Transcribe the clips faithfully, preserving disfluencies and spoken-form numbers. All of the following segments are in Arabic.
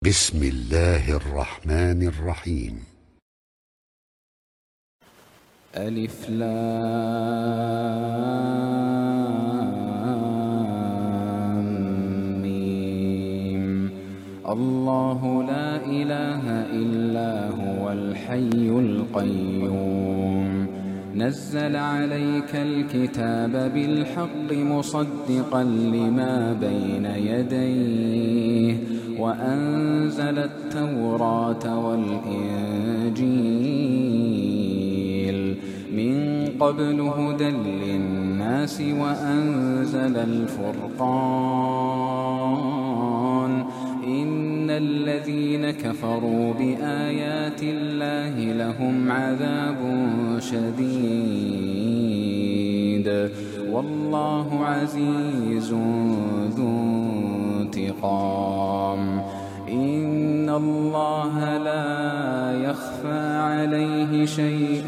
بسم الله الرحمن الرحيم. ألف لام ميم. الله لا إله إلا هو الحي القيوم نزل عليك الكتاب بالحق مصدقا لما بين يديه وأنزل التوراة والإنجيل من قبل هدى للناس وأنزل الفرقان إن الذين كفروا بآيات الله لهم عذاب شديد والله عزيز ذو انتقام إن الله لا يخفى عليه شيء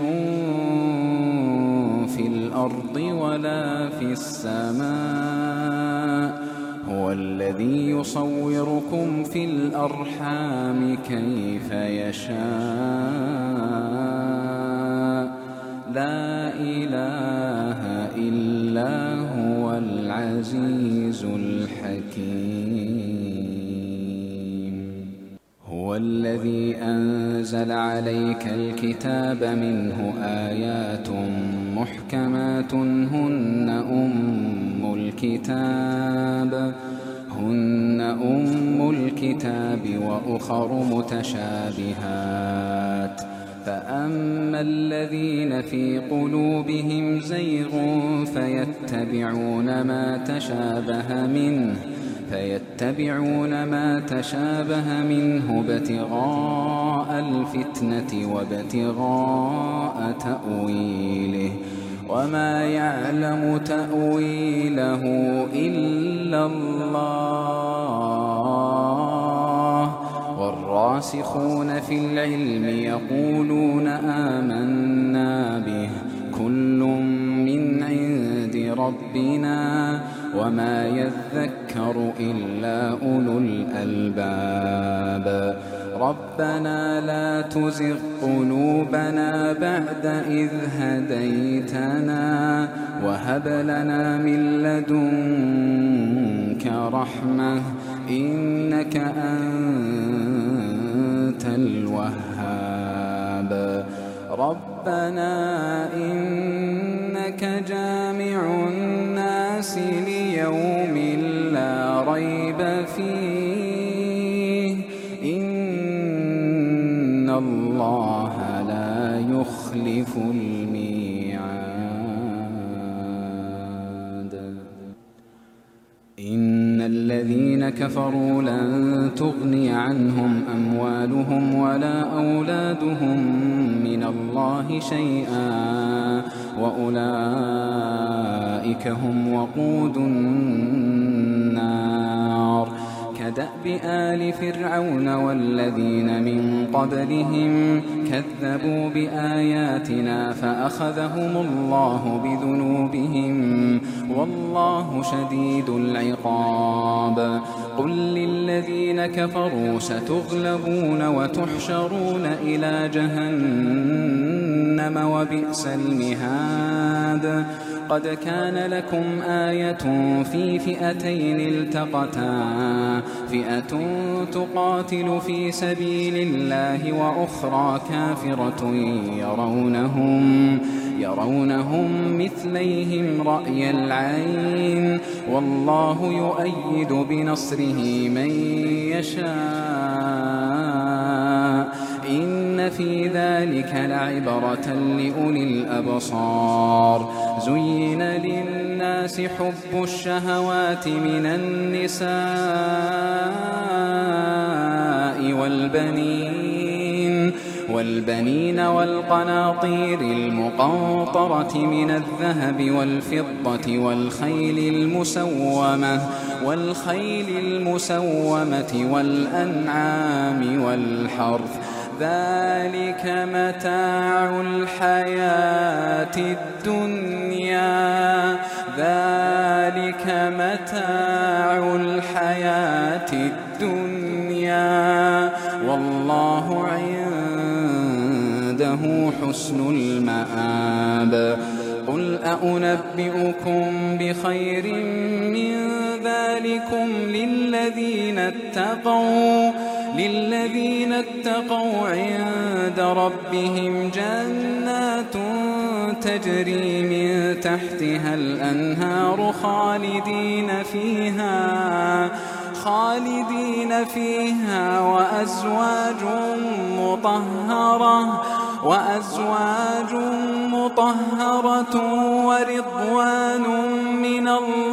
في الأرض ولا في السماء هو الذي يصوركم في الأرحام كيف يشاء لا إله إلا هو العزيز الحكيم هو الذي أنزل عليك الكتاب منه آيات محكمات هن أم الكتاب هن أم الكتاب وأخر متشابهات فأما الذين في قلوبهم زيغ فيتبعون ما تشابه منه فيتبعون ما تشابه منه ابتغاء الفتنة وابتغاء تأويله وما يعلم تأويله إلا الله والراسخون في العلم يقولون آمنا به كل من عند ربنا وما يذكر إلا أولو الألباب ربنا لا تزغ قلوبنا بعد إذ هديتنا وهب لنا من لدنك رحمة إنك أنت الوهاب ربنا إنك جامع الناس ليوم لا ريب فيه إن الله لا يخلف الميعاد إن الذين كفروا لن تغني عنهم أموالهم ولا أولادهم من الله شيئا وأولئك هم وقود النار كدأب آل فرعون والذين من قبلهم كذبوا بآياتنا فأخذهم الله بذنوبهم والله شديد العقاب قل للذين كفروا ستغلبون وتحشرون إلى جهنم وبئس المهاد قد كان لكم آية في فئتين التقتا فئة تقاتل في سبيل الله وأخرى كافرة يرونهم يرونهم مثليهم رأي العين والله يؤيد بنصره من يشاء إن في ذلك لعبرة لأولي الأبصار زين للناس حب الشهوات من النساء والبنين والبنين والقناطير المقنطرة من الذهب والفضة والخيل المسومة والخيل المسومة والأنعام والحرث ذلك متاع الحياة الدنيا ذلك متاع الحياة الدنيا والله عنده حسن المآب قل أنبئكم بخير من ذلكم للذين اتقوا للذين اتقوا عند ربهم جنات تجري من تحتها الأنهار خالدين فيها خالدين فيها وأزواج مطهرة وأزواج مطهرة ورضوان من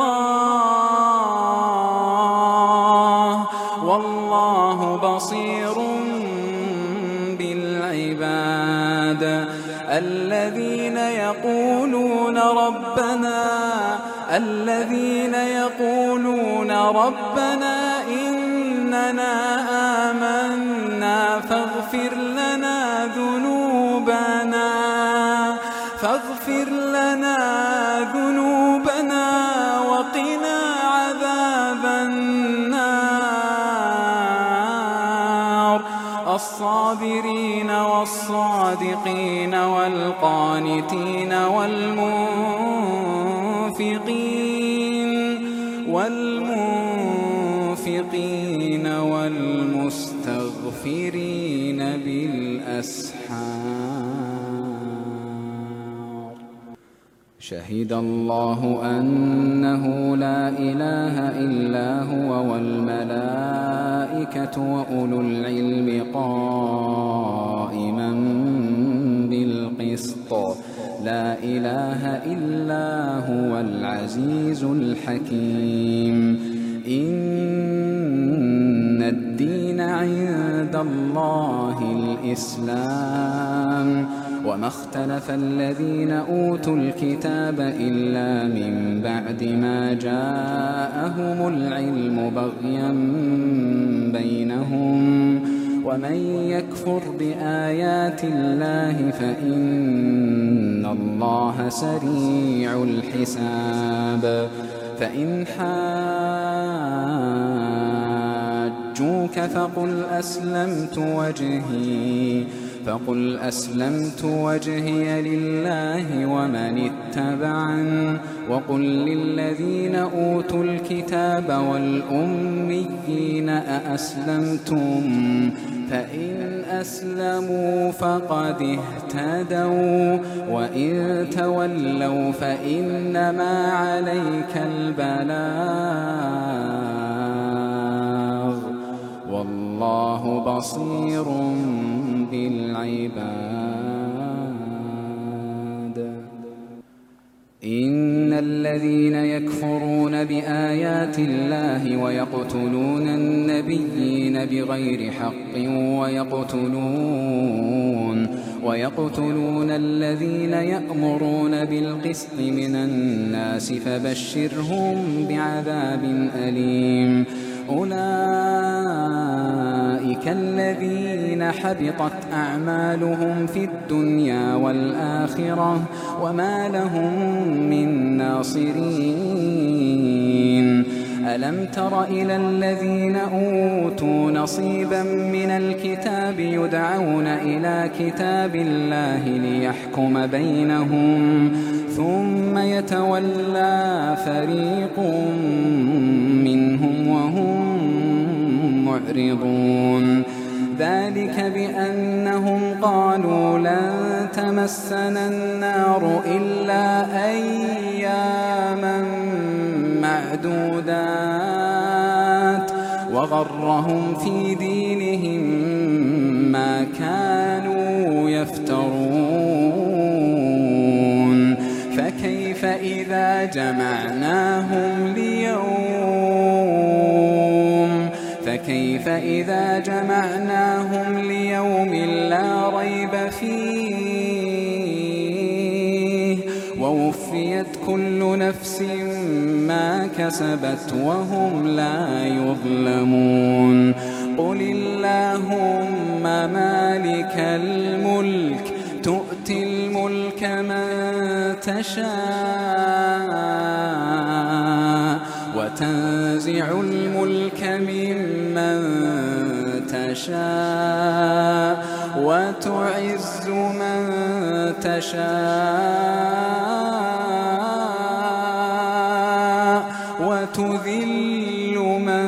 الله والله بصير بالعباد الذين يقولون ربنا الذين يقولون ربنا إننا آمنا فاغفر لنا ذنوبنا فاغفر لنا ذنوبنا وقنا عذاب النار الصابرين والصادقين والقانتين والمنفقين والمنفقين والمستغفرين بالأسحار شهد الله أنه لا إله إلا هو والملائكة وأولو العلم قائما بالقسط لا إله إلا هو العزيز الحكيم إن الدين عند الله الإسلام وما اختلف الذين أوتوا الكتاب إلا من بعد ما جاءهم العلم بغيا بينهم ومن يكفر بآيات الله فإن الله سريع الحساب فإن حاجوك فقل أسلمت وجهي فقل أسلمت وجهي لله ومن اتبعن وقل للذين أوتوا الكتاب والأميين أأسلمتم فإن أسلموا فقد اهتدوا وإن تولوا فإنما عليك البلاغ والله بصير بالعباد إن الذين يكفرون بآيات الله ويقتلون النبيين بغير حق ويقتلون ويقتلون الذين يأمرون بالقسط من الناس فبشرهم بعذاب أليم أولئك الذين حبطت أعمالهم في الدنيا والآخرة وما لهم من ناصرين ألم تر إلى الذين أوتوا نصيبا من الكتاب يدعون إلى كتاب الله ليحكم بينهم ثم يتولى فريق منهم وهم معرضون ذلك بأنهم قالوا لن تمسنا النار إلا أياما معدودات وغرهم في دينهم ما كانوا يفترون فكيف إذا جمعناهم ليوم فكيف إذا جمعناهم ليوم لا ريب فيه ووفيت كل نفس ما كسبت وهم لا يظلمون قل اللهم مالك الملك تؤتي الملك من تشاء وتنزع الملك ممن تشاء تشاء وتعز من تشاء وتذل من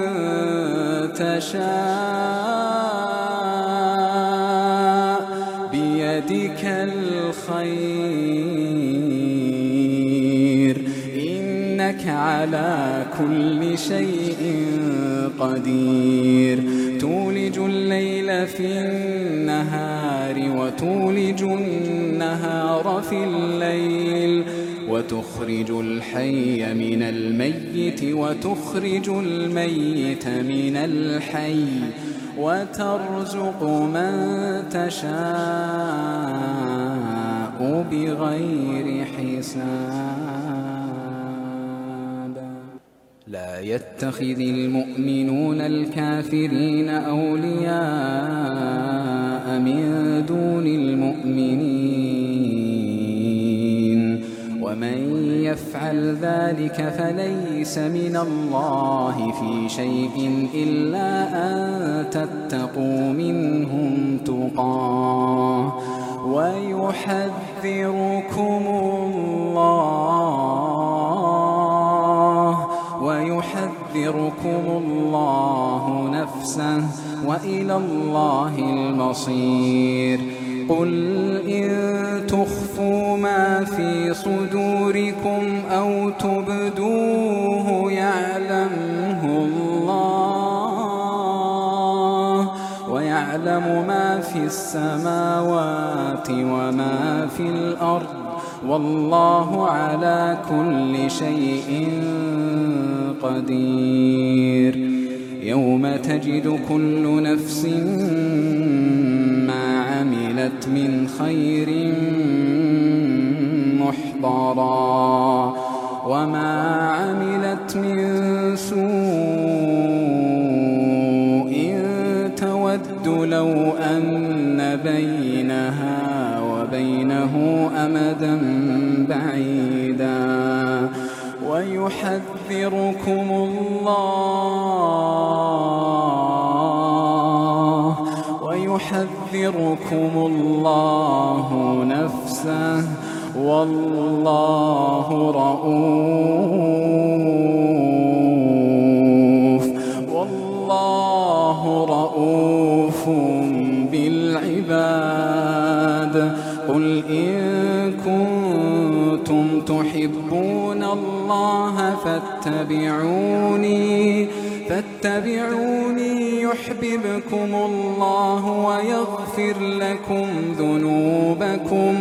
تشاء بيدك الخير إنك على كل شيء قدير تولج الليل في النهار وتولج النهار في الليل وتخرج الحي من الميت وتخرج الميت من الحي وترزق من تشاء بغير حساب لا يتخذ المؤمنون الكافرين أولياء من دون المؤمنين ومن يفعل ذلك فليس من الله في شيء إلا أن تتقوا منهم تقاه ويحذركم الله ويحذركم الله نفسه وإلى الله المصير قل إن تخفوا ما في صدوركم أو تبدوه يعلمه الله ويعلم ما في السماوات وما في الأرض والله على كل شيء قدير يوم تجد كل نفس ما عملت من خير محضرا وما عملت من سوء تود لو أن بينها وبينه أمدا بعيدا ويحذركم الله ويحذركم الله نفسه والله رؤوف والله رؤوف بالعباد قل إن كنتم تحبون الله فاتبعوني فاتبعوني يحببكم الله ويغفر لكم ذنوبكم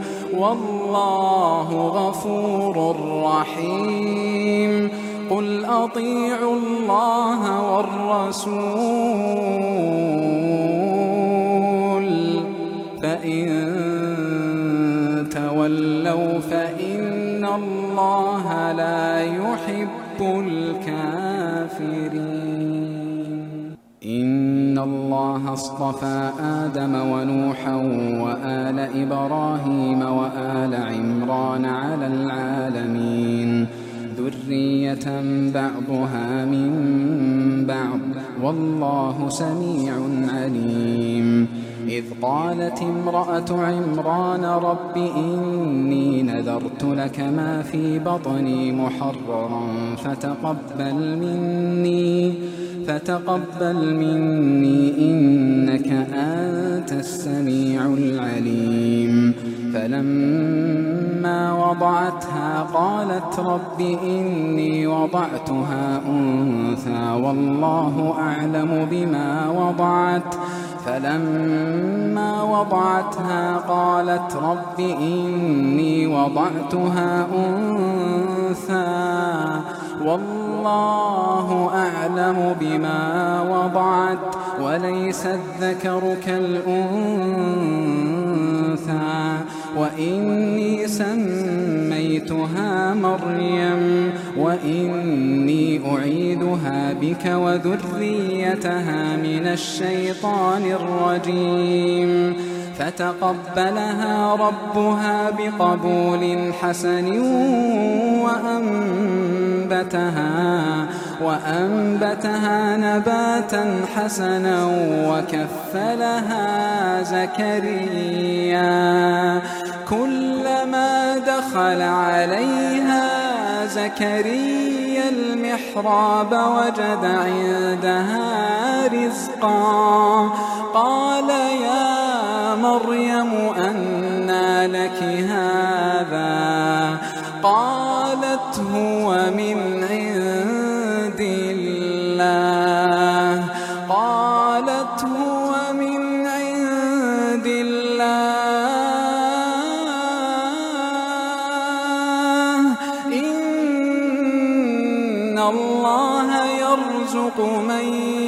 والله غفور رحيم قل أطيعوا الله والرسول فإن تولوا فإن الله لا يحب الكافرين إن الله اصطفى آدم ونوحا وآل إبراهيم وآل عمران على العالمين ذرية بعضها من بعض والله سميع عليم إذ قالت امرأة عمران رب إني نذرت لك ما في بطني محررا فتقبل مني فتقبل مني إنك أنت السميع العليم فلما وضعتها قالت رب إني وضعتها أنثى والله أعلم بما وضعت فلما وضعتها قالت رب إني وضعتها أنثى والله أعلم بما وضعت وليس الذكر كالأنثى وإني سميتها مريم وإني أعيدها بك وذريتها من الشيطان الرجيم فتقبلها ربها بقبول حسن وأنبتها, وأنبتها نباتا حسنا وكفلها زكريا. كلما دخل عليها زكريا المحراب وجد عندها رزقا. قال يا مريم أنى لك هذا؟ قالت هو من عند الله. قالت هو من عند الله. إن الله يرزق من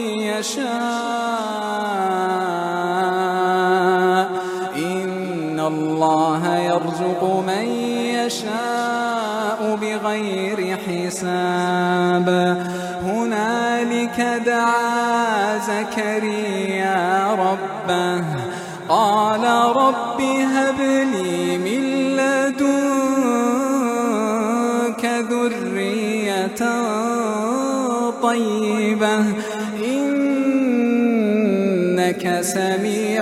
يشاء إن الله يرزق من يشاء بغير حساب. هنالك دعا زكريا ربه قال رب هب لي من لدنك ذرية طيبة إنك سميع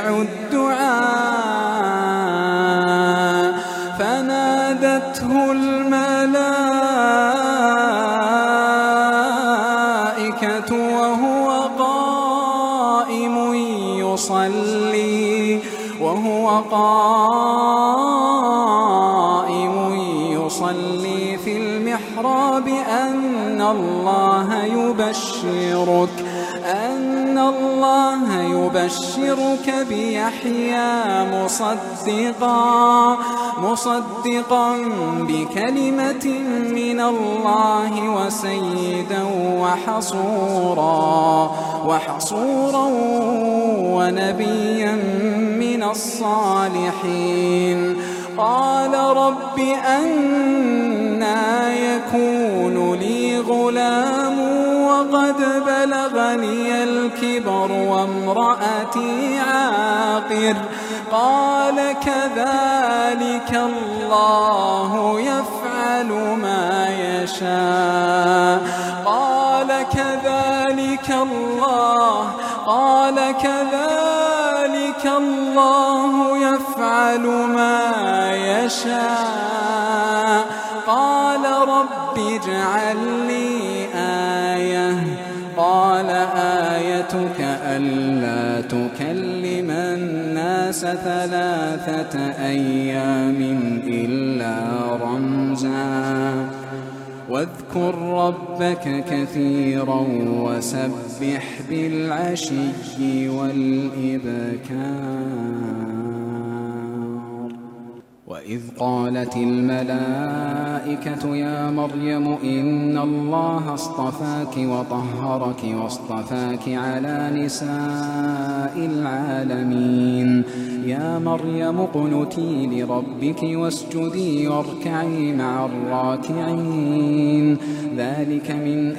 الدعاء. فنادته الملائكة وهو قائم يصلي وهو قائم يصلي في المحراب أن الله يبشرك أن الله يبشرك بيحيى مصدقا مصدقا بكلمة من الله وسيدا وحصورا وحصورا ونبيا من الصالحين. قال رب أنى يكون لي غلام وقد بلغني الكبر وامرأتي عاقر؟ قال كذلك الله يفعل ما يشاء. قال كذلك الله قال كذلك الله يفعل ما يشاء. قال رب اجعل لي آية. قال آيتك ألا تكلم الناس ثلاثة أيام إلا رمزا واذكر ربك كثيرا وسبح بالعشي والإبكار. وإذ قالت الملائكة يا مريم إن الله اصطفاك وطهرك واصطفاك على نساء العالمين. يا مريم اقنتي لربك واسجدي واركعي مع الراكعين. ذلك من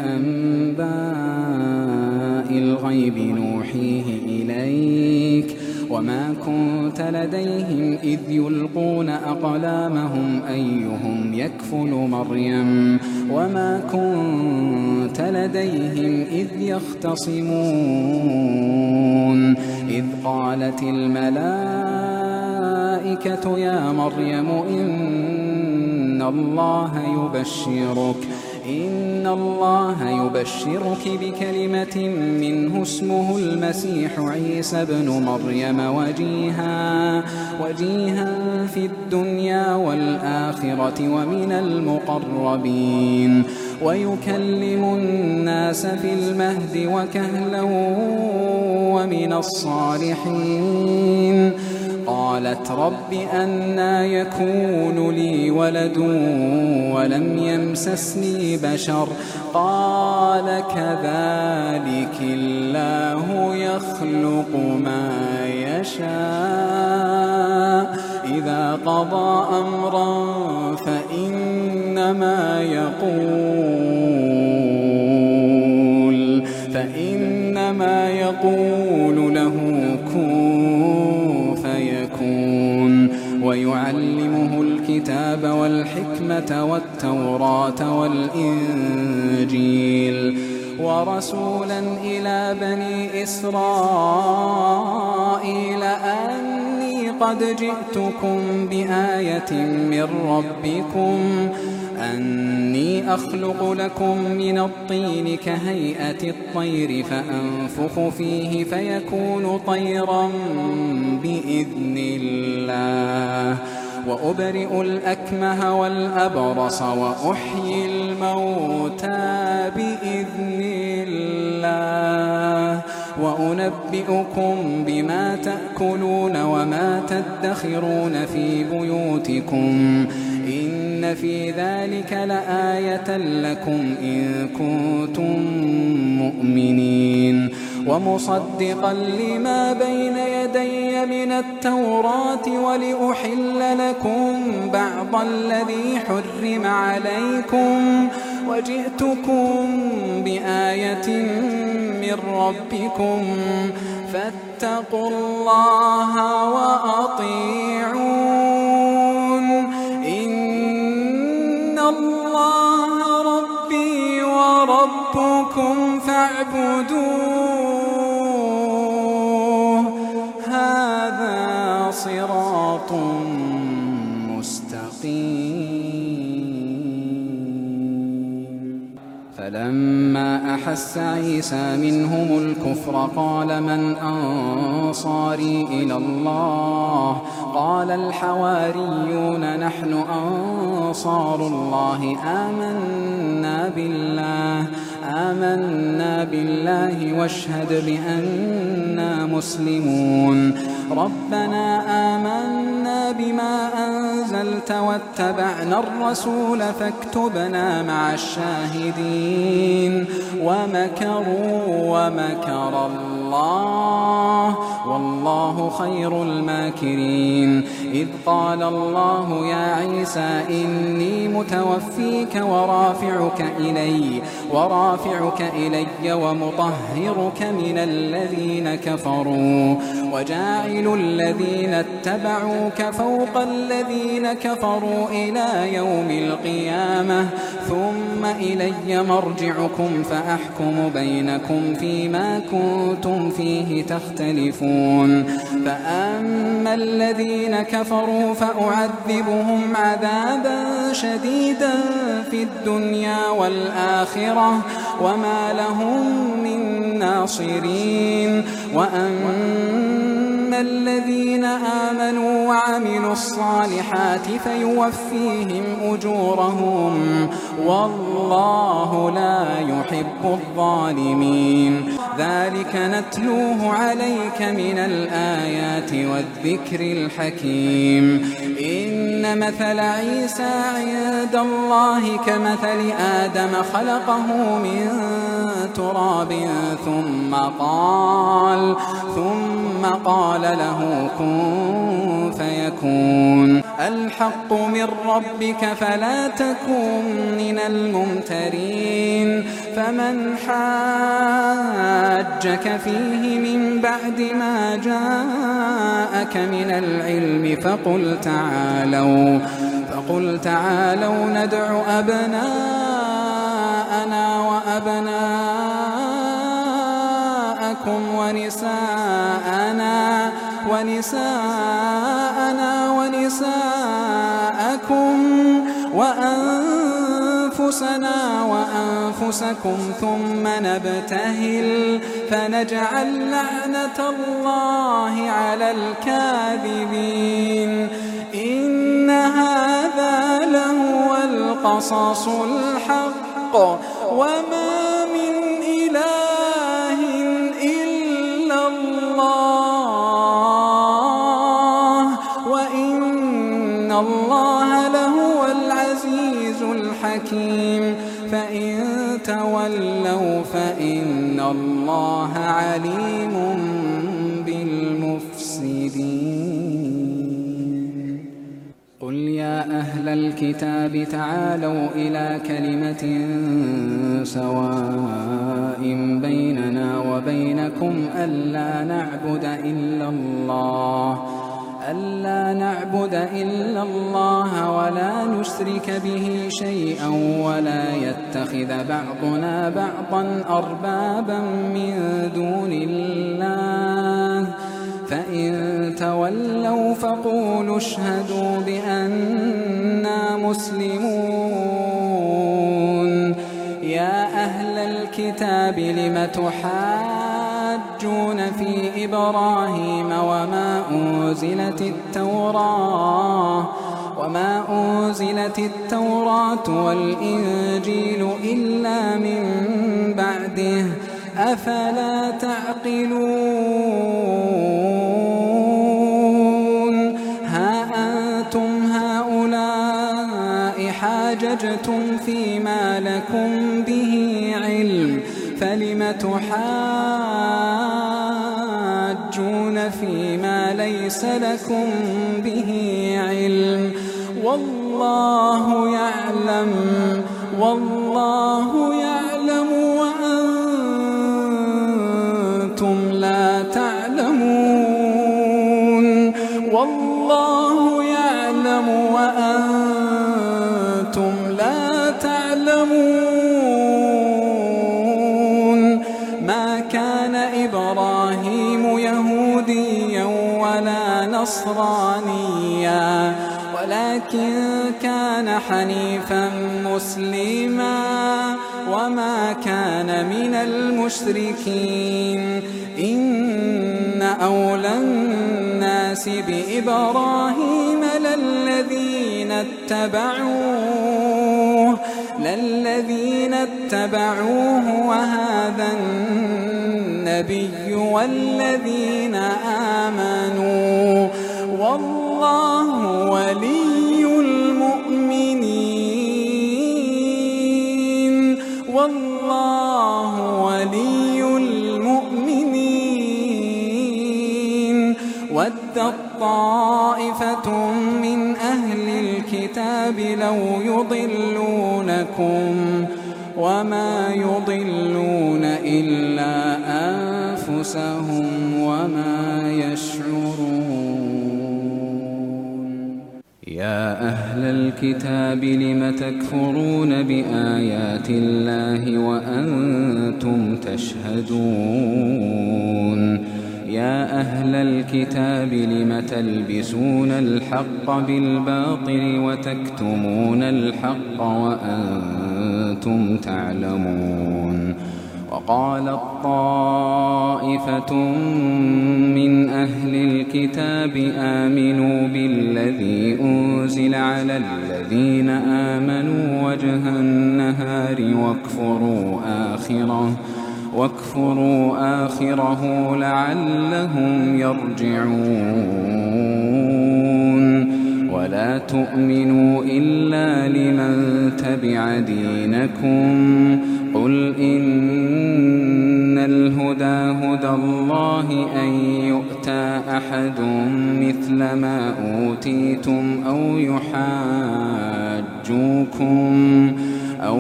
أنباء الغيب نوحيه إليك وما كنت لديهم إذ يلقون أقلامهم أيهم يكفل مريم وما كنت لديهم إذ يختصمون. إذ قالت الملائكة يا مريم إن الله يبشرك إن الله يبشرك بكلمة منه اسمه المسيح عيسى ابن مريم وجيها وجيها في الدنيا والآخرة ومن المقربين ويكلم الناس في المهد وكهلا ومن الصالحين. قالت رب أنى يكون لي ولد ولم يمسسني بشر؟ قال كذلك الله يخلق ما يشاء إذا قضى أمرا فإنما يقول فإنما يقول له كن فيكون. والحكمة والتوراة والإنجيل ورسولا إلى بني إسرائيل أني قد جئتكم بآية من ربكم أني أخلق لكم من الطين كهيئة الطير فأنفخ فيه فيكون طيرا بإذن الله وأبرئ الأكمه والأبرص وأحيي الموتى بإذن الله وأنبئكم بما تأكلون وما تدخرون في بيوتكم إن في ذلك لآية لكم إن كنتم مؤمنين ومصدقا لما بين يدي من التوراة ولأحل لكم بعض الذي حرم عليكم وجئتكم بآية من ربكم فاتقوا الله وأطيعون إن الله ربي وربكم فاعبدوه هذا صراط مستقيم. فلما أحس عيسى منهم الكفر قال من أنصاري إلى الله قال الحواريون نحن أنصار الله آمنا بالله آمنا بالله واشهد بأننا مسلمون ربنا آمنا بما أنزلت واتبعنا الرسول فاكتبنا مع الشاهدين ومكروا ومكر الله والله خير الماكرين إذ قال الله يا عيسى إني متوفيك ورافعك إلي ورافعك إلي ومطهرك من الذين كفروا وجاعل الذين اتبعوك فوق الذين كفروا إلى يوم القيامة ثم إلي مرجعكم فأحكم بينكم فيما كنتم فيه تختلفون فأما الذين كفروا فأعذبهم عذابا شديدا في الدنيا والآخرة وما لهم من ناصرين وأما الذين آمنوا وعملوا الصالحات فيوفيهم أجورهم والله لا يحب الظالمين ذلك نتلوه عليك من الآيات والذكر الحكيم إن مثل عيسى عند الله كمثل آدم خلقه من تراب ثم قال ثم قال له كن فيكون الحق من ربك فلا تكن من الممترين فمن حاجك فيه من بعد ما جاءك من العلم فقل تعالوا فقل تعالوا ندع أبناءنا وأبناءكم ونساءنا ونساءنا ونساءكم وأنفسنا وأنفسكم ثم نبتهل فنجعل لعنة الله على الكاذبين إن هذا لهو القصص الحق وما من إله إلا الله وإن الله لهو العزيز الحكيم فإن تولوا فإن الله عليم بالمفسدين قل يا أهل الكتاب تعالوا إلى كلمة سواء بيننا وبينكم ألا نعبد إلا الله ألا نعبد إلا الله ولا نشرك به شيئا ولا يتخذ بعضنا بعضا أربابا من دون الله فإن تولوا فقولوا اشهدوا بأننا مسلمون. يا أهل الكتاب لم تحاجون في إبراهيم وما أنزلت التوراة وما أنزلت التوراة والإنجيل إلا من بعده أفلا تعقلون. ها أنتم هؤلاء حاججتم فيما لكم به علم فلم تحاجون فيما ليس لكم به علم والله يعلم والله يعلم وأنتم لا تعلمون. والله يعلم وأنتم لا تعلمون. ما كان إبراهيم يهوديا ولا نصرانيا ولكن كان حنيفا مسلما وما كان من المشركين. إن أولى الناس بإبراهيم للذين اتبعوه للذين اتبعوه وهذا النبي والذين آمنوا والله ولي المؤمنين والله ولي المؤمنين. ودت طائفة من أهل الكتاب لو يضلونكم وما يضلون إلا أنفسهم وما يشعرون. يا أهل الكتاب لم تكفرون بآيات الله وأنتم تشهدون. يا أهل الكتاب لم تلبسون الحق بالباطل وتكتمون الحق وأنتم تعلمون. وقالت طائفة من أهل الكتاب آمنوا بالذي أنزل على الذين آمنوا وجه النهار واكفروا آخره واكفروا آخره لعلهم يرجعون. ولا تؤمنوا إلا لمن تبع دينكم قل إن الهدى هدى الله أن يؤتى أحد مثل ما أوتيتم أو يحاجوكم أو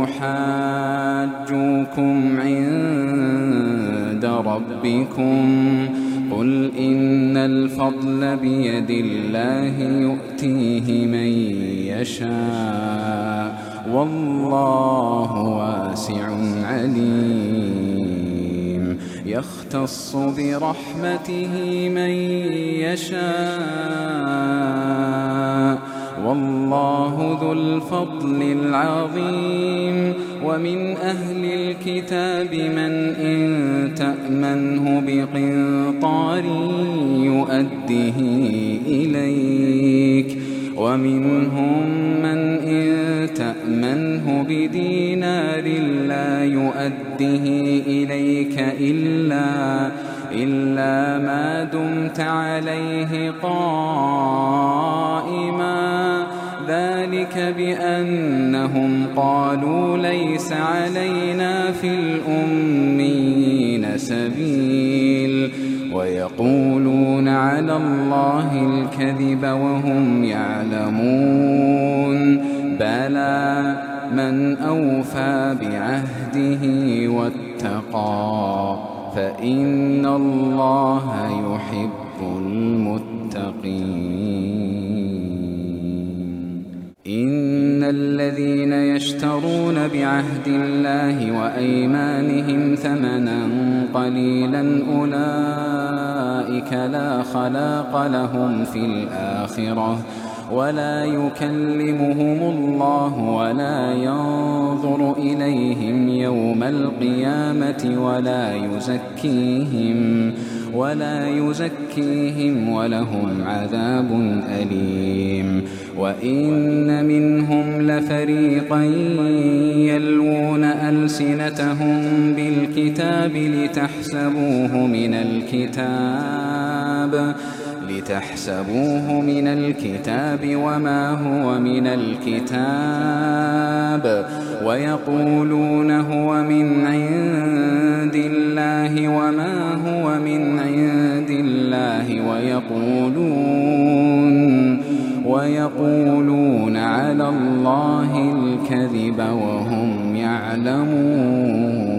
يحاجوكم عند ربكم قل إن الفضل بيد الله يؤتيه من يشاء والله واسع عليم. يختص برحمته من يشاء والله ذو الفضل العظيم. ومن أهل الكتاب من إن تأمنه بقنطار يؤده إليك ومنهم من إن تأمنه بدينار لا يؤده إليك إلا إلا ما دمت عليه قائما ذلك بأنهم قالوا ليس علينا في الأميين سبيل ويقولون على الله الكذب وهم يعلمون. بلى من أوفى بعهده واتقى فإن الله يحب المتقين. المتقين. إن الذين يشترون بعهد الله وأيمانهم ثمنا قليلا أولئك لا خلاق لهم في الآخرة ولا يكلمهم الله ولا ينظر إليهم يوم القيامة ولا يزكيهم ولا يزكيهم ولهم عذاب أليم. وإن منهم لفريقا يلوون ألسنتهم بالكتاب لتحسبوه من الكتاب لتحسبوه من الكتاب وما هو من الكتاب ويقولون هو من عند الله وما هو من عند الله ويقولون ويقولون على الله الكذب وهم يعلمون.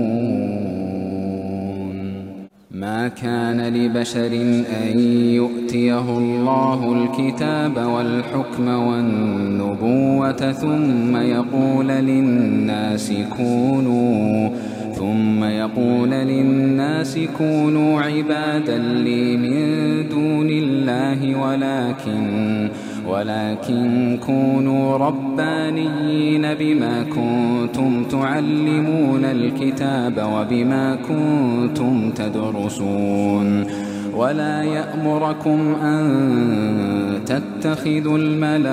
ما كان لبشر أن يؤتيه الله الكتاب والحكم والنبوة ثم يقول للناس كونوا ثم يقول للناس كونوا عبادا لي من دون الله ولكن ولكن كونوا ربانيين بما كنتم تعلمون الكتاب وبما كنتم تدرسون. ولا يأمركم أن تتخذوا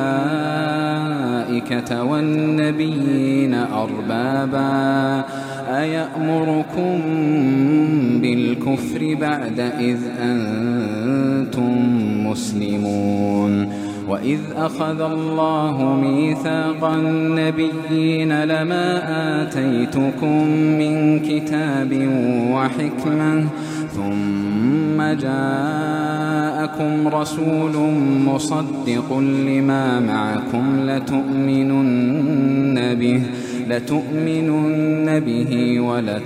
الملائكة والنبيين أربابا أيأمركم بالكفر بعد إذ أنتم مسلمون. وإذ أخذ الله ميثاق النبيين لما آتيتكم من كتاب وحكمة ثم جاءكم رسول مصدق لما معكم لتؤمنن به لتؤمنن به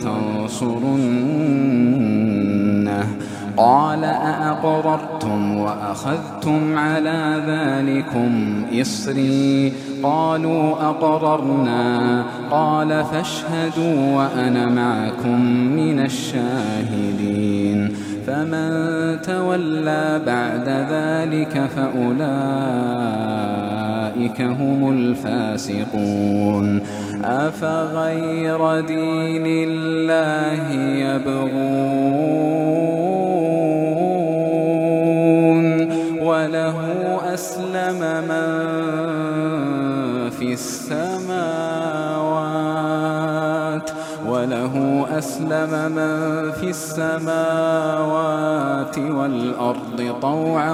ولتنصرنه. قال أأقررتم وأخذتم على ذلكم إصري قالوا أقررنا قال فاشهدوا وأنا معكم من الشاهدين. فمن تولى بعد ذلك فأولئك هم الفاسقون. أفغير دين الله يبغون وله أسلم من في السماوات وله أسلم من في السماوات والأرض طوعا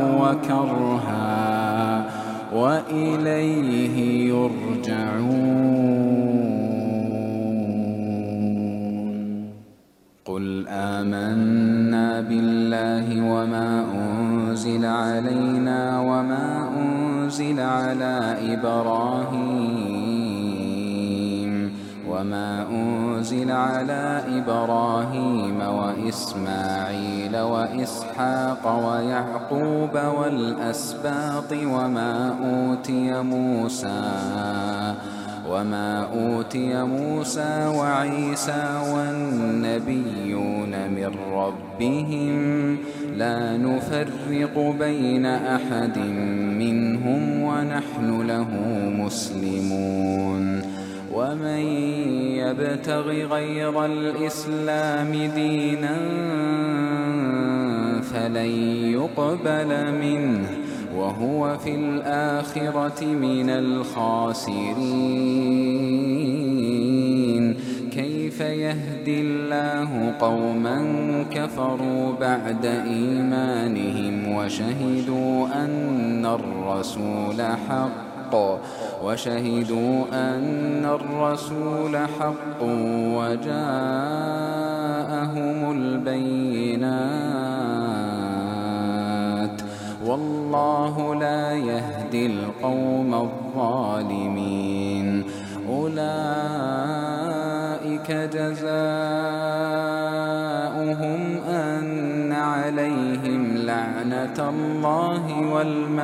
وكرها وإليه يرجعون. قل آمنا بالله وما أنزل علينا وما أنزل على إبراهيم وما أنزل على إبراهيم وإسماعيل وإسحاق ويعقوب والأسباط وما أوتي موسى وما أوتي موسى وعيسى والنبيون من ربهم لا نفرق بين أحد منهم ونحن له مسلمون. ومن يبتغ غير الإسلام دينا فلن يقبل منه وهو في الآخرة من الخاسرين. كيف يهدي الله قوما كفروا بعد إيمانهم وشهدوا أن الرسول حق وشهدوا أن الرسول حق وجاءهم البينات والله لا يهدي القوم الظالمين. أولئك جزاؤهم أن عليهم لعنة الله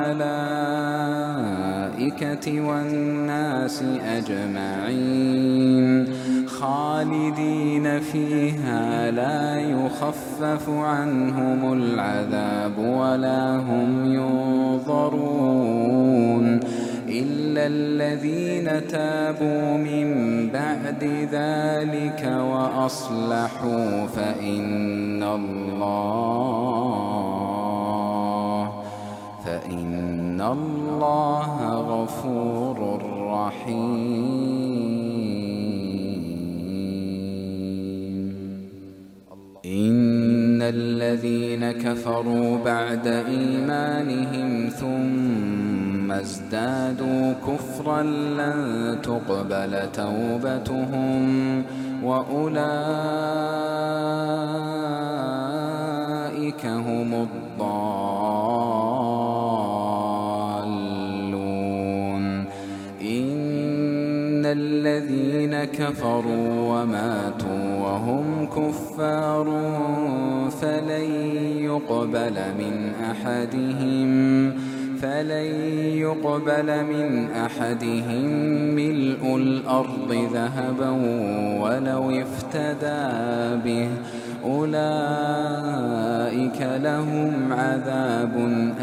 والملائكة والناس أجمعين خالدين فيها لا يخفف عنهم العذاب ولا هم ينظرون إلا الذين تابوا من بعد ذلك وأصلحوا فإن الله فإن الله غفور رحيم. إن الذين كفروا بعد إيمانهم ثم ازدادوا كفرا لن تقبل توبتهم وأولئك هم الضالون. إن الذين كفروا وماتوا وهم كفار فلن يقبل من أحدهم فلن يقبل من أحدهم ملء الأرض ذهبا ولو افتدى به أولئك لهم عذاب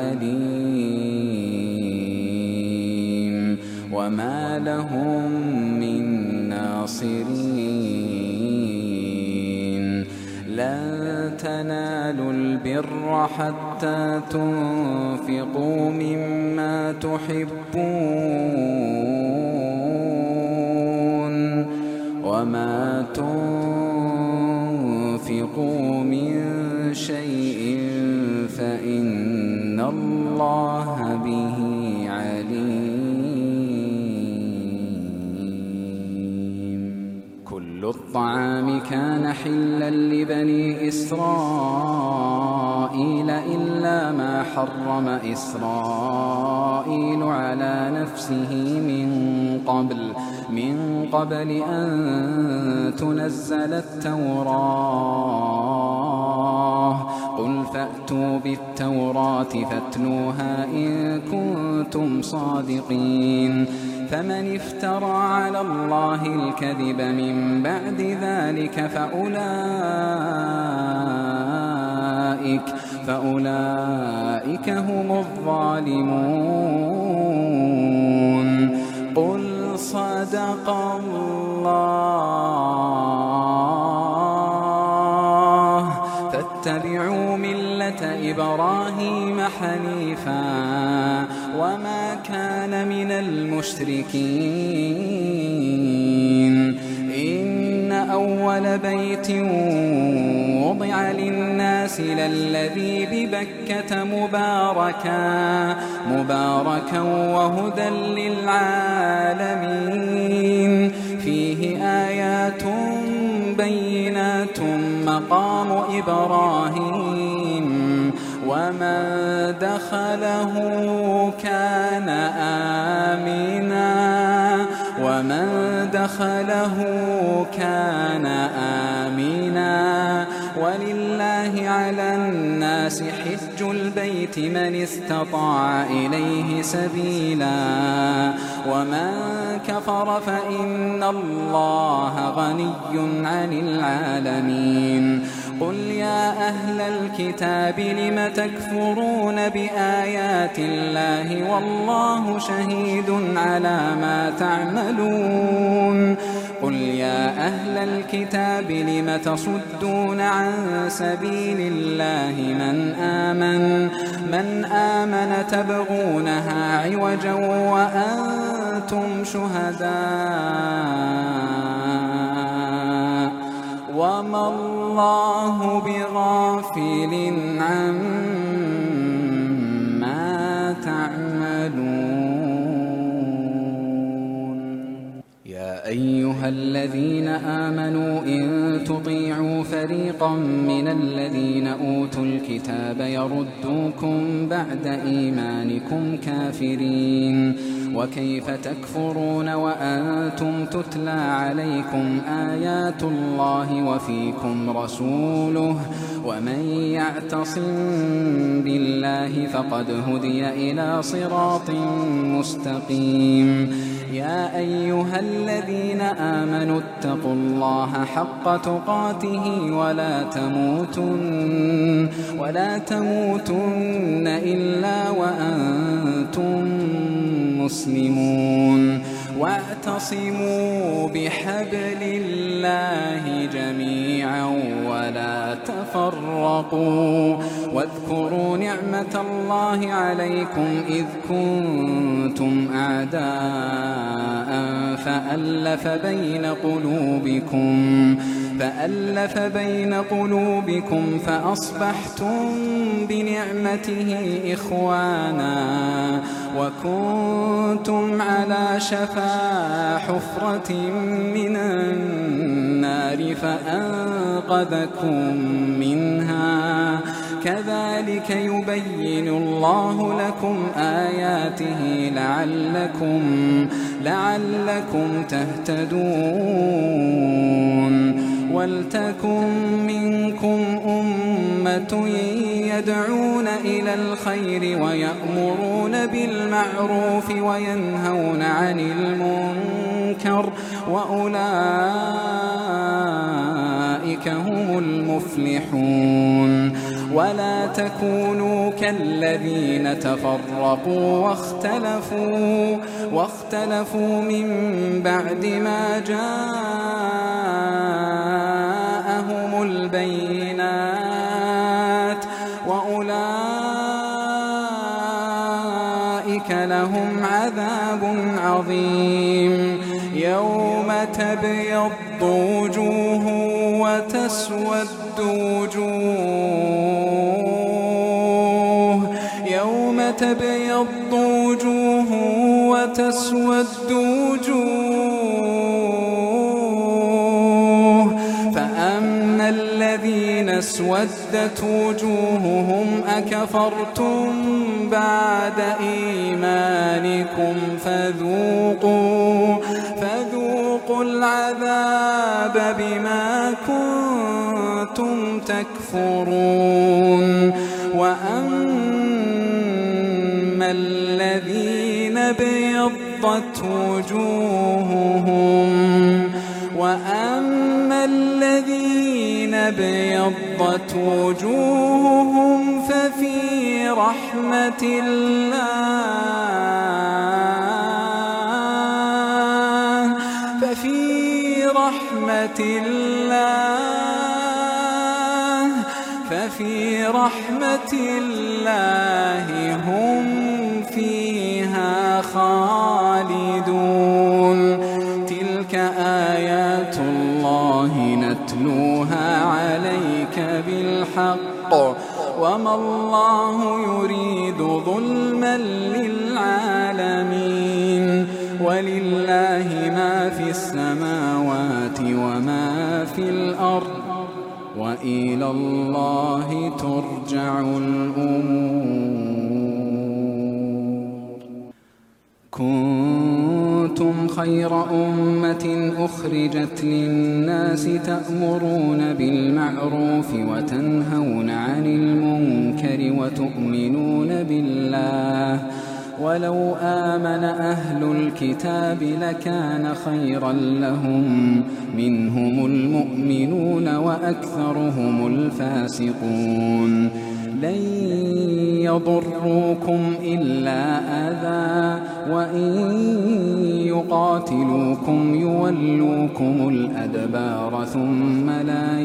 أليم وما لهم من ناصرين. لن تنالوا البر حتى تنفقوا مما تحبون وما تنفقوا من شيء فإن الله به عليم. كل الطعام كان حلا لبني إسرائيل إلا ما حرم إسرائيل على نفسه من قبل من قبل أن تنزل التوراة. قل فأتوا بالتوراة فاتلوها إن كنتم صادقين. فمن افترى على الله الكذب من بعد ذلك فأولئك فأولئك هم الظالمون. قل صدق الله فاتبعوا ملة إبراهيم حنيفا وما كان من المشركين. إن أول بيت وضع للناس للذي ببكة مباركا مباركا وهدى للعالمين. فيه آيات بينات مقام إبراهيم ومن دخله كان آمنا ومن دخله كان آمنا ولله على الناس حج البيت من استطاع إليه سبيلا ومن كفر فإن الله غني عن العالمين. قل يا أهل الكتاب لم تكفرون بآيات الله والله شهيد على ما تعملون. قل يا أهل الكتاب لم تصدون عن سبيل الله من آمن من آمن تبغونها عوجا وأنتم شهداء وما الله بغافل عما تعملون. يا أيها الذين آمنوا إن تطيعوا فريقا فريقا من الذين أوتوا الكتاب يردوكم بعد إيمانكم كافرين وكيف تكفرون وأنتم تتلى عليكم آيات الله وفيكم رسوله ومن يعتصم بالله فقد هدي إلى صراط مستقيم يا أيها الذين آمنوا اتقوا الله حق تقاته ولا تموتن ولا تموتن إلا وأنتم مسلمون واعتصموا بحبل الله جميعا ولا تفرقوا واذكروا نعمة الله عليكم إذ كنتم أعداء فألف بين قلوبكم فألف بين قلوبكم فأصبحتم بنعمته إخوانا وكنتم على شفا حفرة من النار فأنقذكم منها كذلك يبين الله لكم آياته لعلكم لعلكم تهتدون ولتكن منكم أمة يدعون إلى الخير ويأمرون بالمعروف وينهون عن المنكر وأولئك هم المفلحون ولا تكونوا كالذين تفرقوا واختلفوا واختلفوا من بعد ما جاءهم البينات وأولئك لهم عذاب عظيم يوم تبيض وجوه وتسود وجوه يوم تبيض وجوه وتسود وجوه فأما الذين اسودت وجوههم أكفرتم بعد إيمانكم فذوقوا فذوقوا العذاب بما كنتم تكفرون وأما الذين ابيضت وجوههم وأما الذين ابيضت وجوههم ففي رحمة الله ففي رحمة الله ففي رحمة الله هم فيها خالدون تلك آيات الله نتلوها عليك بالحق وما الله يريد ظلما للعالمين ولله ما في السماوات وما في الأرض وإلى الله ترجع الأمور كنتم خير أمة أخرجت للناس تأمرون بالمعروف وتنهون عن المنكر وتؤمنون بالله ولو آمن أهل الكتاب لكان خيرا لهم منهم المؤمنون وأكثرهم الفاسقون لن يضروكم إلا أذى وإن يقاتلوكم يولوكم الأدبار ثم لا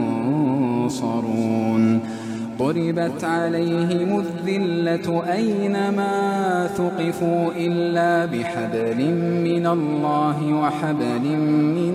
ينصرون ضربت عليهم الذلة أينما ثقفوا إلا بحبل من الله وحبل من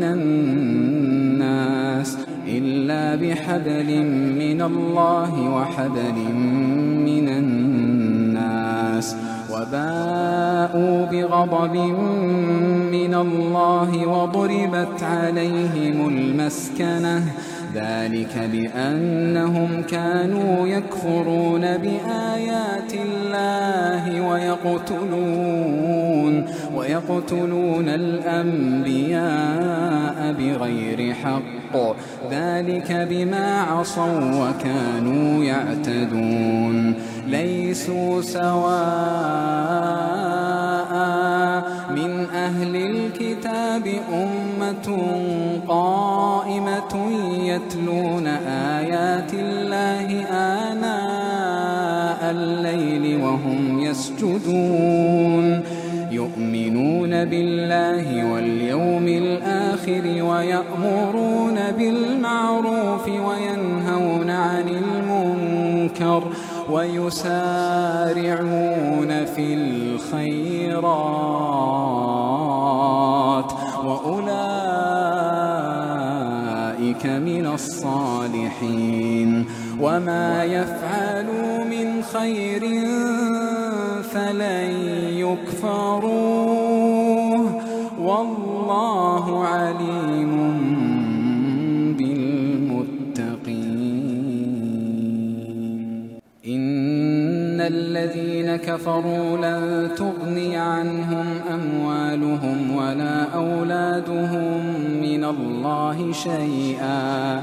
الناس إلا بحبل من الله وحبل من الناس وباءوا بغضب من الله وضربت عليهم المسكنة ذلك بأنهم كانوا يكفرون بآيات الله ويقتلون ويقتلون الأنبياء بغير حق، ذلك بما عصوا وكانوا يعتدون. ليسوا سواء من أهل الكتاب أمة قائمة يتلون آيات الله آناء الليل وهم يسجدون، يؤمنون بالله واليوم الآخر ويأمرون بالمعروف وينهون عن المنكر ويسارعون في الخيرات وأولئك من الصالحين. وما يفعلوا من خير فلن يكفروه والله عليم بالمتقين. إن الذين كفروا لن تغني عنهم أموالهم ولا أولادهم من الله شيئا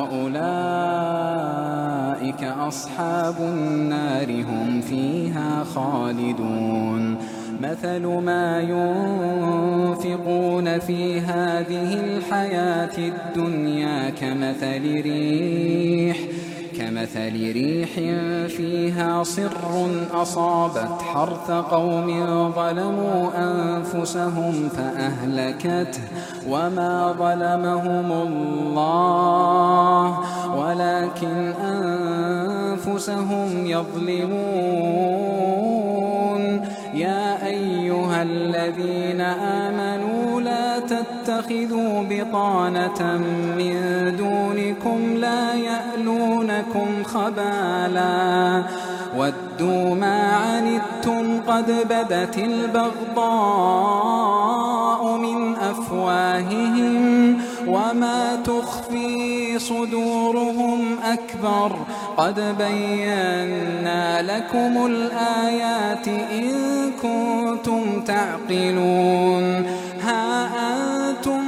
وأولئك أصحاب النار هم فيها خالدون. مثل ما ينفقون في هذه الحياة الدنيا كمثل ريح كمثل ريح فيها صر أصابت حرث قوم ظلموا أنفسهم فأهلكته وما ظلمهم الله ولكن أنفسهم يظلمون. يا أيها الذين آمنوا لا تتخذوا بطانة من دونكم لا يألونكم خبالا ودوا ما عنتم قد بدت البغضاء من أفواههم وما تخفي صدورهم أكبر قد بينا لكم الآيات إن كنتم تعقلون. ها أنتم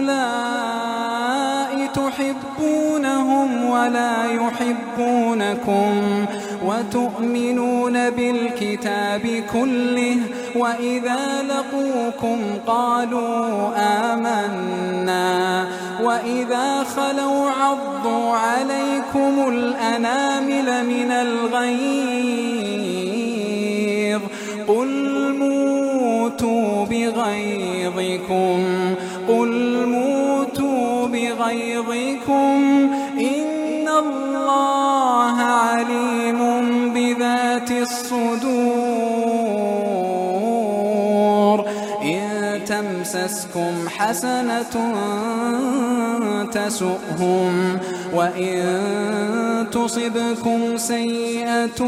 أولئك تحبونهم ولا يحبونكم وتؤمنون بالكتاب كله وإذا لقوكم قالوا آمنا وإذا خلوا عضوا عليكم الأنامل من الغيظ قل موتوا بغيظكم قل موتوا بغيظكم إن الله عليم بذات الصدور. إن تمسسكم حسنة تسؤهم وإن تصبكم سيئة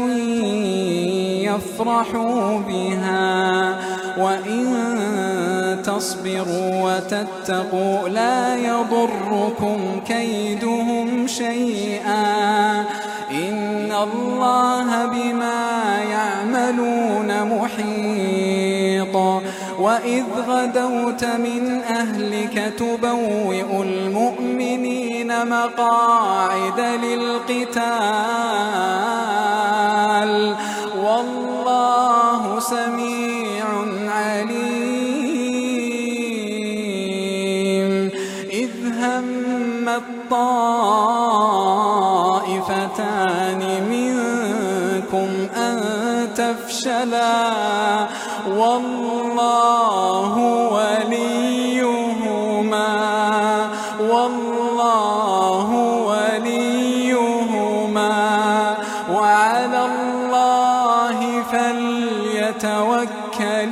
يفرحوا بها وإن تصبروا وتتقوا لا يضركم كيدهم شيئا إن الله بما يعملون محيط. وإذ غدوت من أهلك تبوئ المؤمنين مقاعد للقتال والله سميع عليم. إذ هم الطائفتان منكم أن تفشلا والله وليهما والله وليهما وعلى الله فليتوكل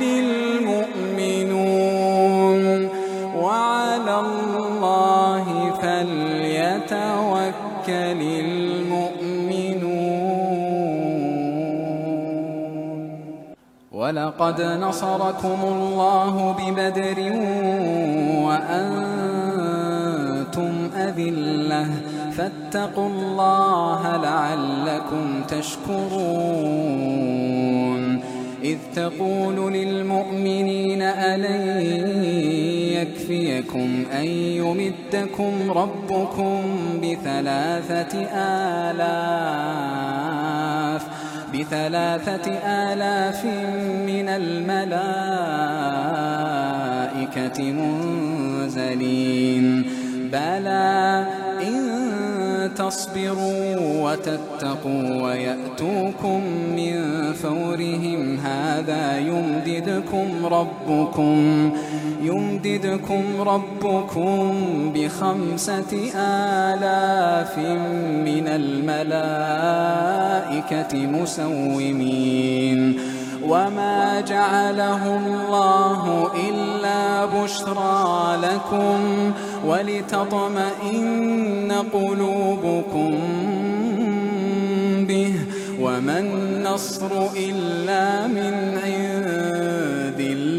المؤمنون وعلى الله فليتوكل المؤمنون. ولقد نصركم الله ببدر وأنتم أذلة فاتقوا الله لعلكم تشكرون إذ تقول للمؤمنين ألن يكفيكم أن يمدكم ربكم بثلاثة آلاف بثلاثة آلاف من الملائكة منزلين بلى إن تصبروا وتتقوا ويأتوكم من فورهم هذا يمددكم ربكم يمددكم ربكم بخمسة آلاف من الملائكة مسومين وما جعله الله إلا بشرى لكم ولتطمئن قلوبكم به وما النصر إلا من عند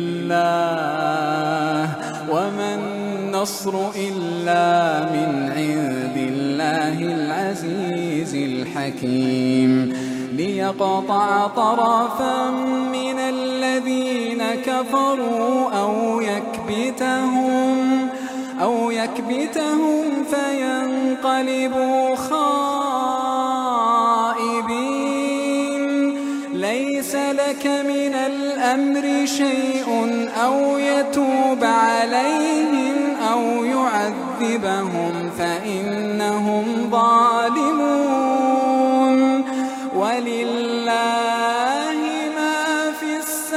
الله وما النصر إلا من عند الله العزيز الحكيم ليقطع طرفا من الذين كفروا أو يكبتهم أو يكبتهم فينقلبوا خائبين ليس لك من الأمر شيء أو يتوب عليهم أو يعذبهم فإنهم ظالمون ولله ما في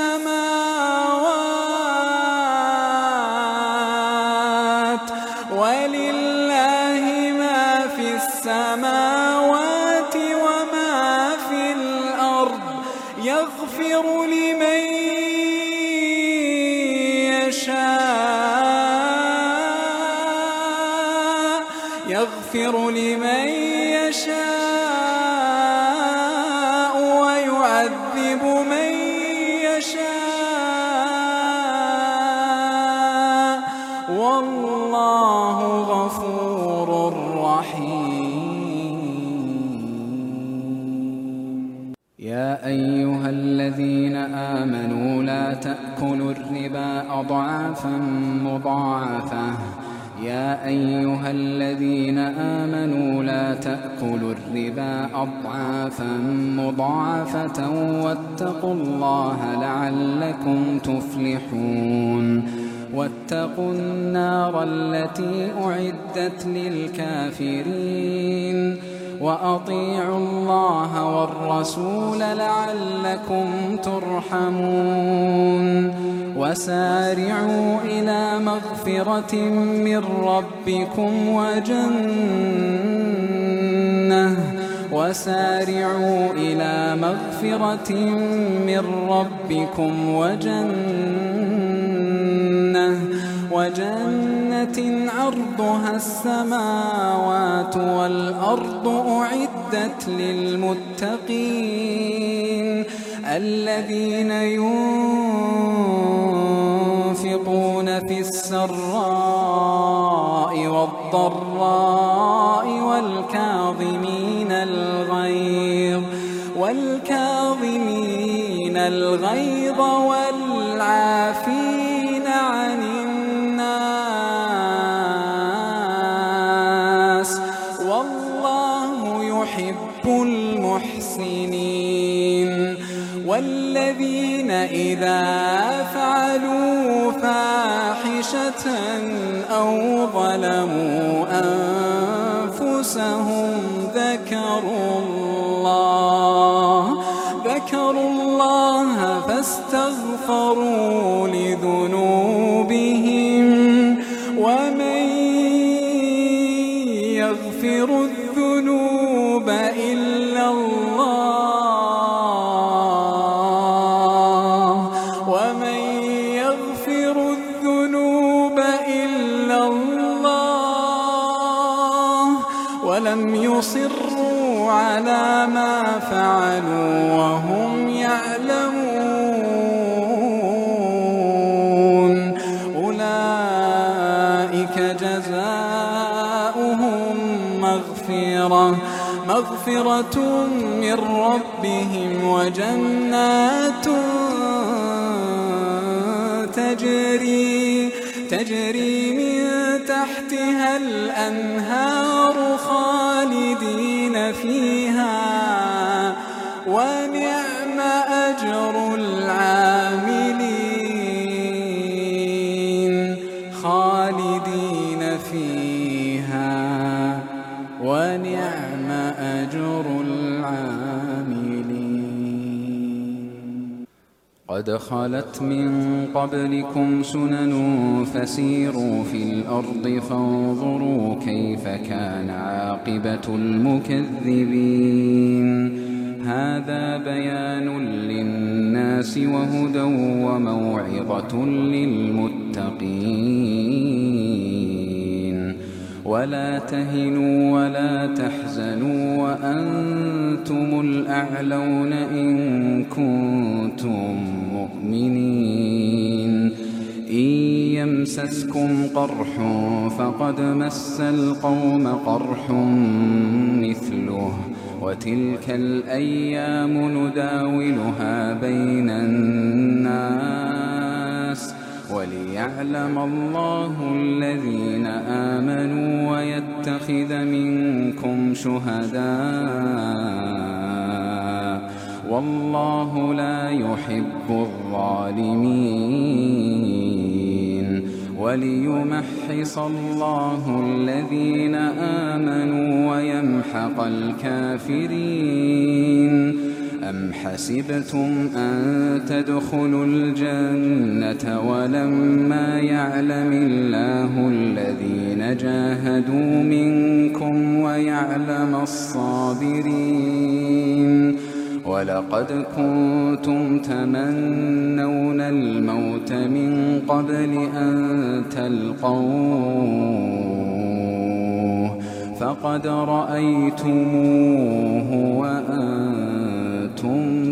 السماوات ولله ما في السماوات وما في الأرض يغفر لمن يشاء يغفر لمن يشاء ويعذب من يشاء والله غفور رحيم يا أيها الذين آمنوا لا تأكلوا الربا أضعافا مضاعفة يا أيها الذين آمنوا لا تأكلوا الربا أضعافا مضاعفة واتقوا الله لعلكم تفلحون واتقوا النار التي أعدت للكافرين وأطيعوا الله والرسول لعلكم ترحمون وسارعوا إلى مغفرة من ربكم وجنة وسارعوا إلى مغفرة من ربكم وجنة وجنة عرضها السماوات والأرض أعدت للمتقين الذين ينفقون في السراء والضراء والكاظمين الغيظ والكاظمين الغيظ والعافين عن الناس والله يحب المحسنين والذين إذا فعلوا فاحشة أو ظلموا أنفسهم ذكروا الله ذكروا الله فاستغفروا لذنوبهم ومن يغفر الذنوب إلا الله ومن يغفر الذنوب إلا الله ولم يصروا على ما فعلوا وهم يعلمون أولئك جزاؤهم مغفرة مغفرة من ربهم وجنات تجري تجري من تحتها الأنهار خالدين فيها ونعم أجر العاملين خالدين فيها ونعم أجر العاملين. قد خلت من قبلكم سنن فسيروا في الأرض فانظروا كيف كان عاقبة المكذبين. هذا بيان للناس وهدى وموعظة للمتقين. ولا تهنوا ولا تحزنوا وأنتم الأعلون إن كنتم مؤمنين. إن يمسسكم قرح فقد مس القوم قرح مثله وتلك الأيام نداولها بين الناس وليعلم الله الذين آمنوا ويتخذ منكم شهداء والله لا يحب الظالمين. وليمحص الله الذين آمنوا ويمحق الكافرين. أم حسبتم أن تدخلوا الجنة ولما يعلم الله الذين جاهدوا منكم ويعلم الصابرين. ولقد كنتم تمنون الموت من قبل أن تلقوه فقد رأيتموه وأنتم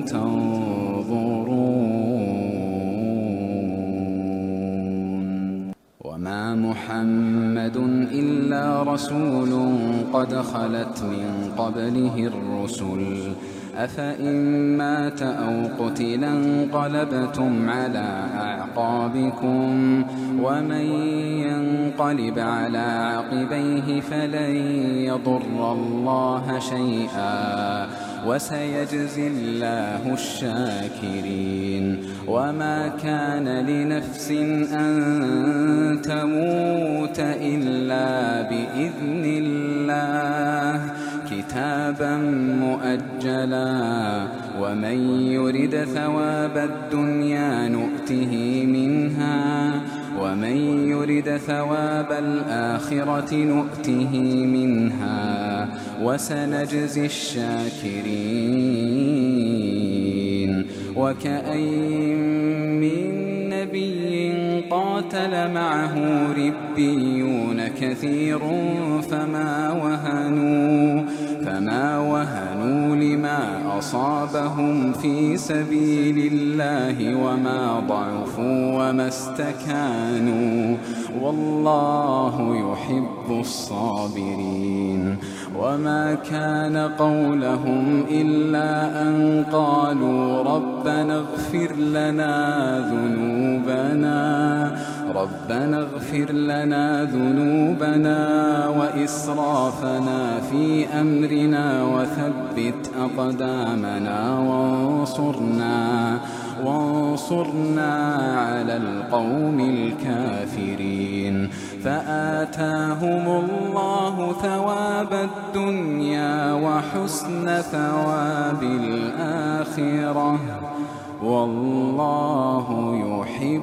تنظرون. وما محمد إلا رسول قد خلت من قبله الرسل أفإن مات أو قتلا انقلبتم على أعقابكم ومن ينقلب على عقبيه فلن يضر الله شيئا وسيجزي الله الشاكرين. وما كان لنفس أن تموت إلا بإذن الله كتابا مؤجلا ومن يرد ثواب الدنيا نؤته منها ومن يرد ثواب الآخرة نؤته منها وسنجزي الشاكرين. وكأين من نبي قاتل معه ربيون كثير فما وهنوا فما وهنوا لما أصابهم في سبيل الله وما ضعفوا وما استكانوا والله يحب الصابرين. وما كان قولهم إلا أن قالوا ربنا اغفر لنا ذنوبنا ربنا اغفر لنا ذنوبنا وإسرافنا في أمرنا وثبت أقدامنا وانصرنا وانصرنا على القوم الكافرين. فآتاهم الله ثواب الدنيا وحسن ثواب الآخرة والله يحب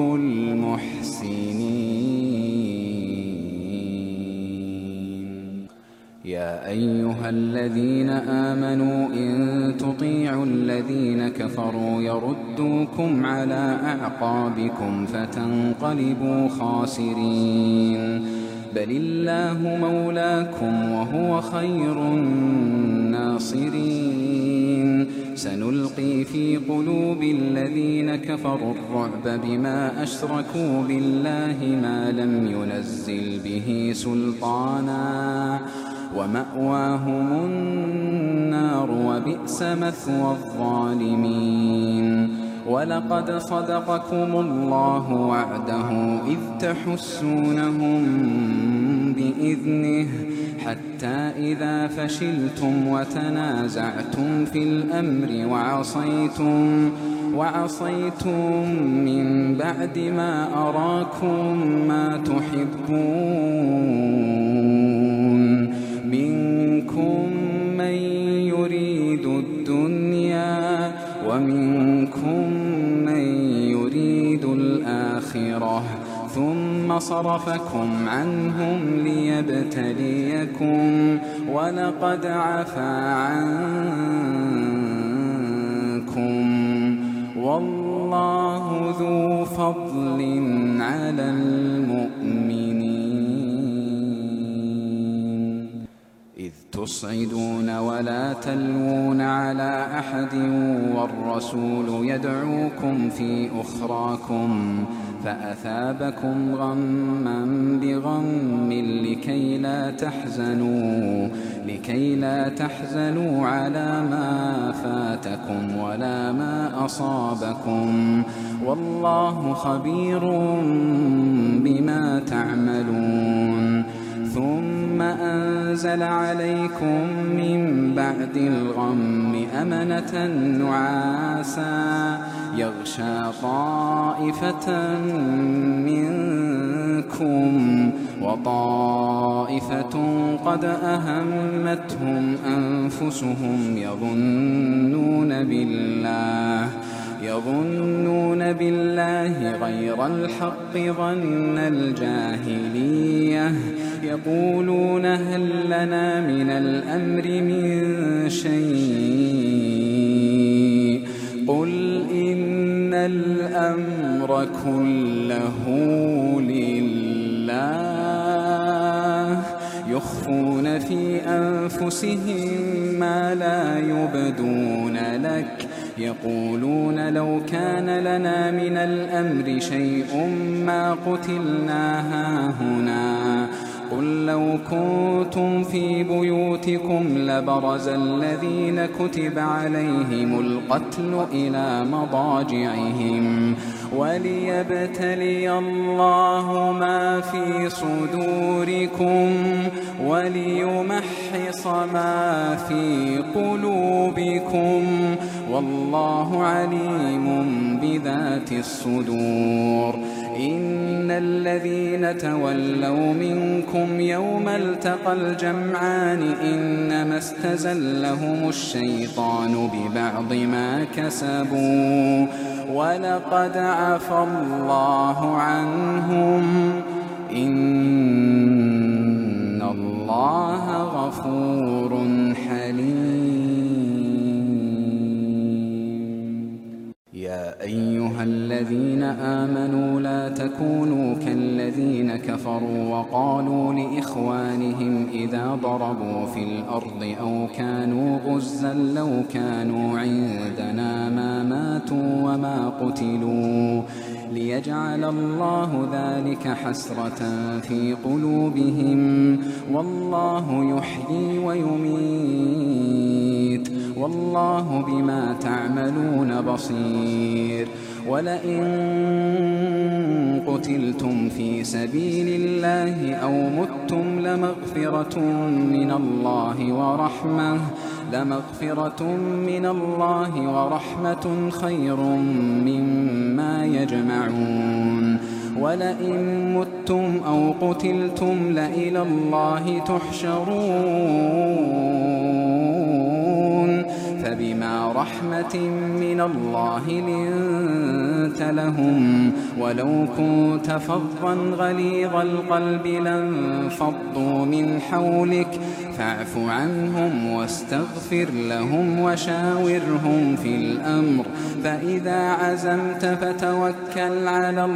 المحسنين. يا أيها الذين آمنوا إن تطيعوا الذين كفروا يردوكم على أعقابكم فتنقلبوا خاسرين. بل الله مولاكم وهو خير الناصرين. سنلقي في قلوب الذين كفروا الرعب بما أشركوا بالله ما لم ينزل به سلطانا ومأواهم النار وبئس مثوى الظالمين. ولقد صدقكم الله وعده إذ تحسونهم بإذنه حتى إذا فشلتم وتنازعتم في الأمر وعصيتم وعصيتم من بعد ما أراكم ما تحبون منكم من يريد الدنيا ومنكم من يريد الآخرة ثم صرفكم عنهم ليبتليكم ولقد عفا عنكم والله ذو فضل على المؤمنين. إذ تصعدون ولا تلوون على أحد والرسول يدعوكم في أخراكم فأثابكم غما بغم لكي لا تحزنوا لكي لا تحزنوا على ما فاتكم ولا ما أصابكم والله خبير بما تعملون. ثم أنزل عليكم من بعد الغم أمنة نعاسا يغشى طائفة منكم وطائفة قد أهمتهم أنفسهم يظنون بالله يظنون بالله غير الحق ظن الجاهلية يقولون هل لنا من الأمر من شيء قل إن الأمر كله لله يخفون في أنفسهم ما لا يبدون لك يقولون لو كان لنا من الأمر شيء ما قتلنا هاهنا قل لو كنتم في بيوتكم لبرز الذين كتب عليهم القتل إلى مضاجعهم وليبتلي الله ما في صدوركم وليمحص ما في قلوبكم والله عليم بذات الصدور. إن الذين تولوا منكم يوم التقى الجمعان إنما استزلهم الشيطان ببعض ما كسبوا ولقد عفا الله عنهم إن الله غفور حليم. يا أيها الذين آمنوا لا تكونوا كالذين كفروا وقالوا لإخوانهم إذا ضربوا في الأرض أو كانوا غزا لو كانوا عندنا ما ماتوا وما قتلوا ليجعل الله ذلك حسرة في قلوبهم والله يحيي ويميت والله بما تعملون بصير. ولئن قتلتم في سبيل الله أو متم لمغفرة من الله ورحمة لمغفرة من الله ورحمة خير مما يجمعون. ولئن متم أو قتلتم لإلى الله تحشرون فبما رحمة من الله لنت لهم ولو كنت فظا غليظ القلب لانفضوا من حولك فاعف عنهم واستغفر لهم وشاورهم في الأمر فإذا عزمت فتوكل على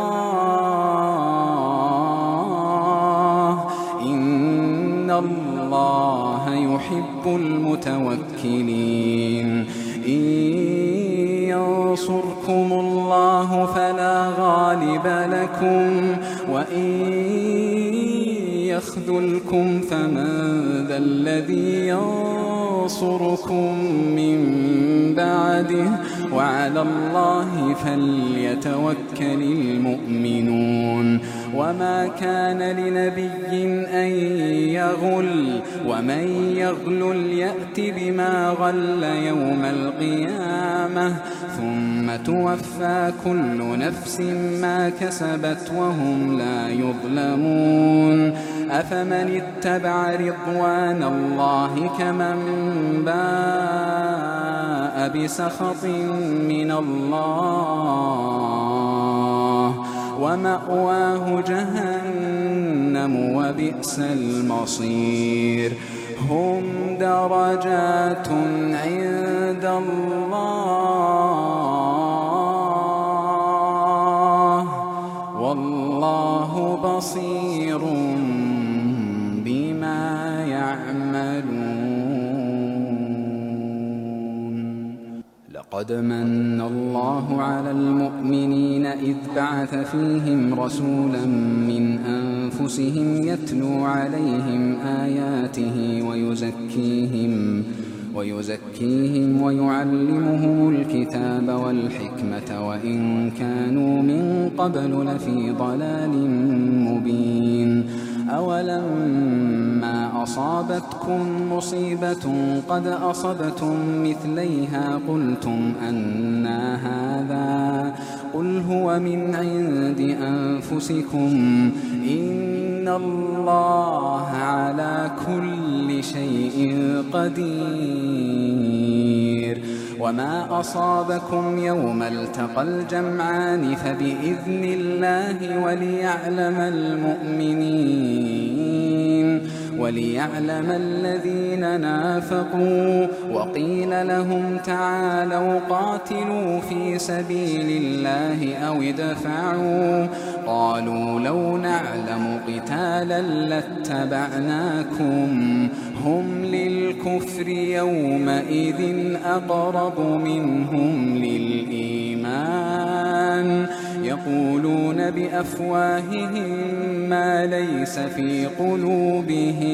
الله إن الله يحب المتوكلين. إن ينصركم الله فلا غالب لكم وإن يخذلكم فمن ذا الذي ينصركم من بعده وعلى الله فليتوكل المؤمنون وما كان لنبي أن يغل ومن يغلل يأت بما غل يوم القيامة ثم توفى كل نفس ما كسبت وهم لا يظلمون أفمن اتبع رضوان الله كمن باء بسخط من الله ومأواه جهنم وبئس المصير هم درجات عند الله والله بصير بما يعملون لقد من الله على المؤمنين إذ بعث فيهم رسولا من أنفسهم يتلو عليهم آياته ويزكيهم ويزكيهم ويعلمهم الكتاب والحكمة وإن كانوا من قبل لفي ضلال مبين أولما أصابتكم مصيبة قد أصبتم مثليها قلتم أنى هذا قل هو من عند أنفسكم إن الله على كل شيء قدير وما أصابكم يوم التقى الجمعان فبإذن الله وليعلم المؤمنين وليعلم الذين نافقوا وقيل لهم تعالوا قاتلوا في سبيل الله أو ادفعوا قالوا لو نعلم قتالا لاتبعناكم هم للكفر يومئذ أقرب منهم للإيمان يقولون بأفواههم ما ليس في قلوبهم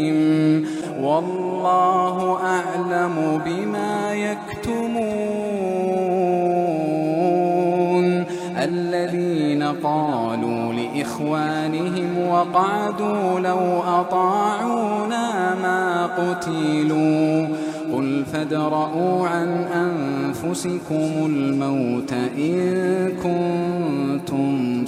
والله أعلم بما يكتمون الذين قالوا لإخوانهم وقعدوا لو أطاعونا ما قتلوا قل فادرءوا عن أنفسكم الموت إن كنتم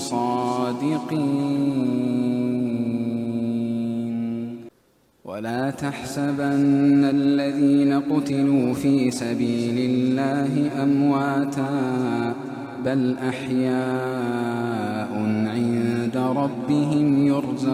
صادقين ولا تحسبن الذين قتلوا في سبيل الله أمواتا بل أحياء عند ربهم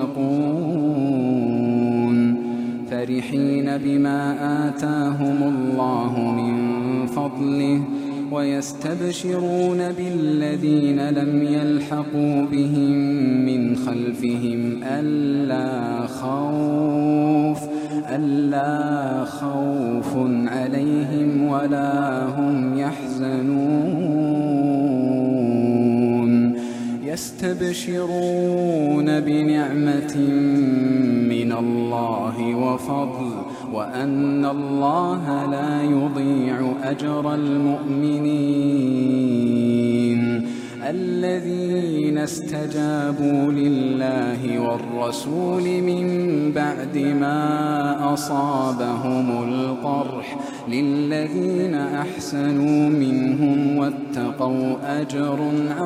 يرزقون فرحين بما آتاهم الله من فضله ويستبشرون بالذين لم يلحقوا بهم من خلفهم ألا خوف ألا خوف عليهم ولا هم يحزنون يستبشرون بنعمة من الله وفضل وأن الله لا يضيع أجر المؤمنين الذين استجابوا لله والرسول من بعد ما أصابهم القرح للذين أحسنوا منهم واتقوا أجر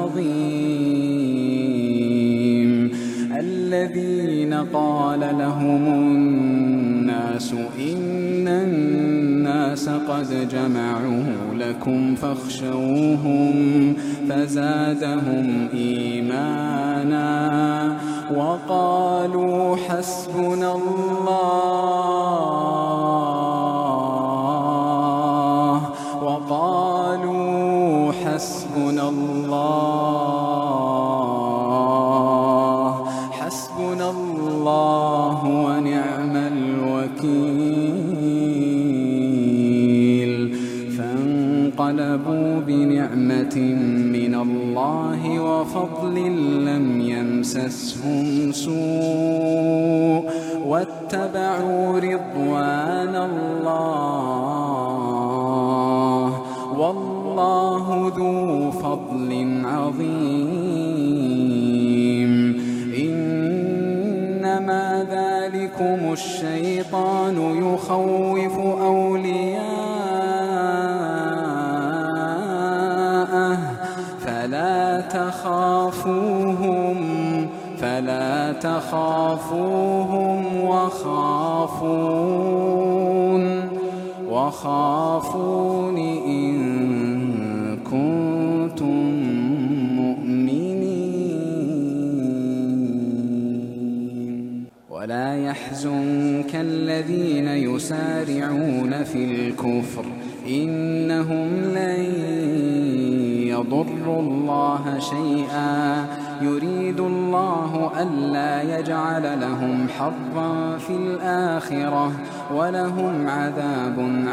عظيم الذين قال لهم الناس إن الناس قد جمعوا لكم فاخشوهم فزادهم إيمانا وقالوا حسبنا الله وقالوا حسبنا الله حسبنا الله ونعم الوكيل فانقلبوا كفروا بنعمة من الله وفضل لم يمسسهم سوء واتبعوا رضوان الله والله ذو فضل عظيم. إنما ذلكم الشيطان يخوف أولياءه فلا تخافوهم فلا تخافوهم وخافون وخافون إن كنتم مؤمنين. ولا يحزنك الذين يسارعون في الكفر إنهم لن يضروا الله شيئا يريد الله ألا يجعل لهم حظا في الآخرة ولهم عذاب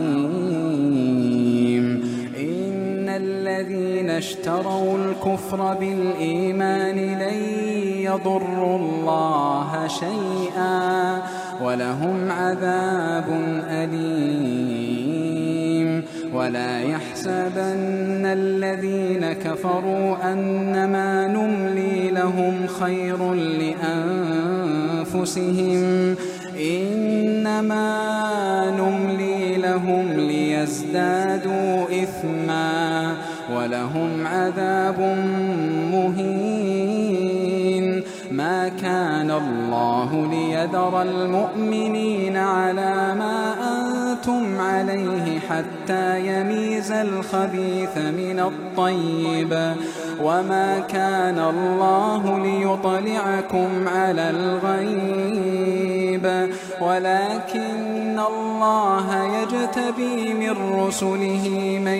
عظيم. إن الذين اشتروا الكفر بالإيمان لن يضروا الله شيئا ولهم عذاب أليم. ولا يحسبن الذين كفروا أنما نملي لهم خير لأنفسهم إنما نملي لهم ليزدادوا إثما ولهم عذاب مهين. ما كان الله ليذر المؤمنين على ما أنتم عليه حتى يميز الخبيث من الطيب وما كان الله ليطلعكم على الغيب ولكن الله يجتبي من رسله من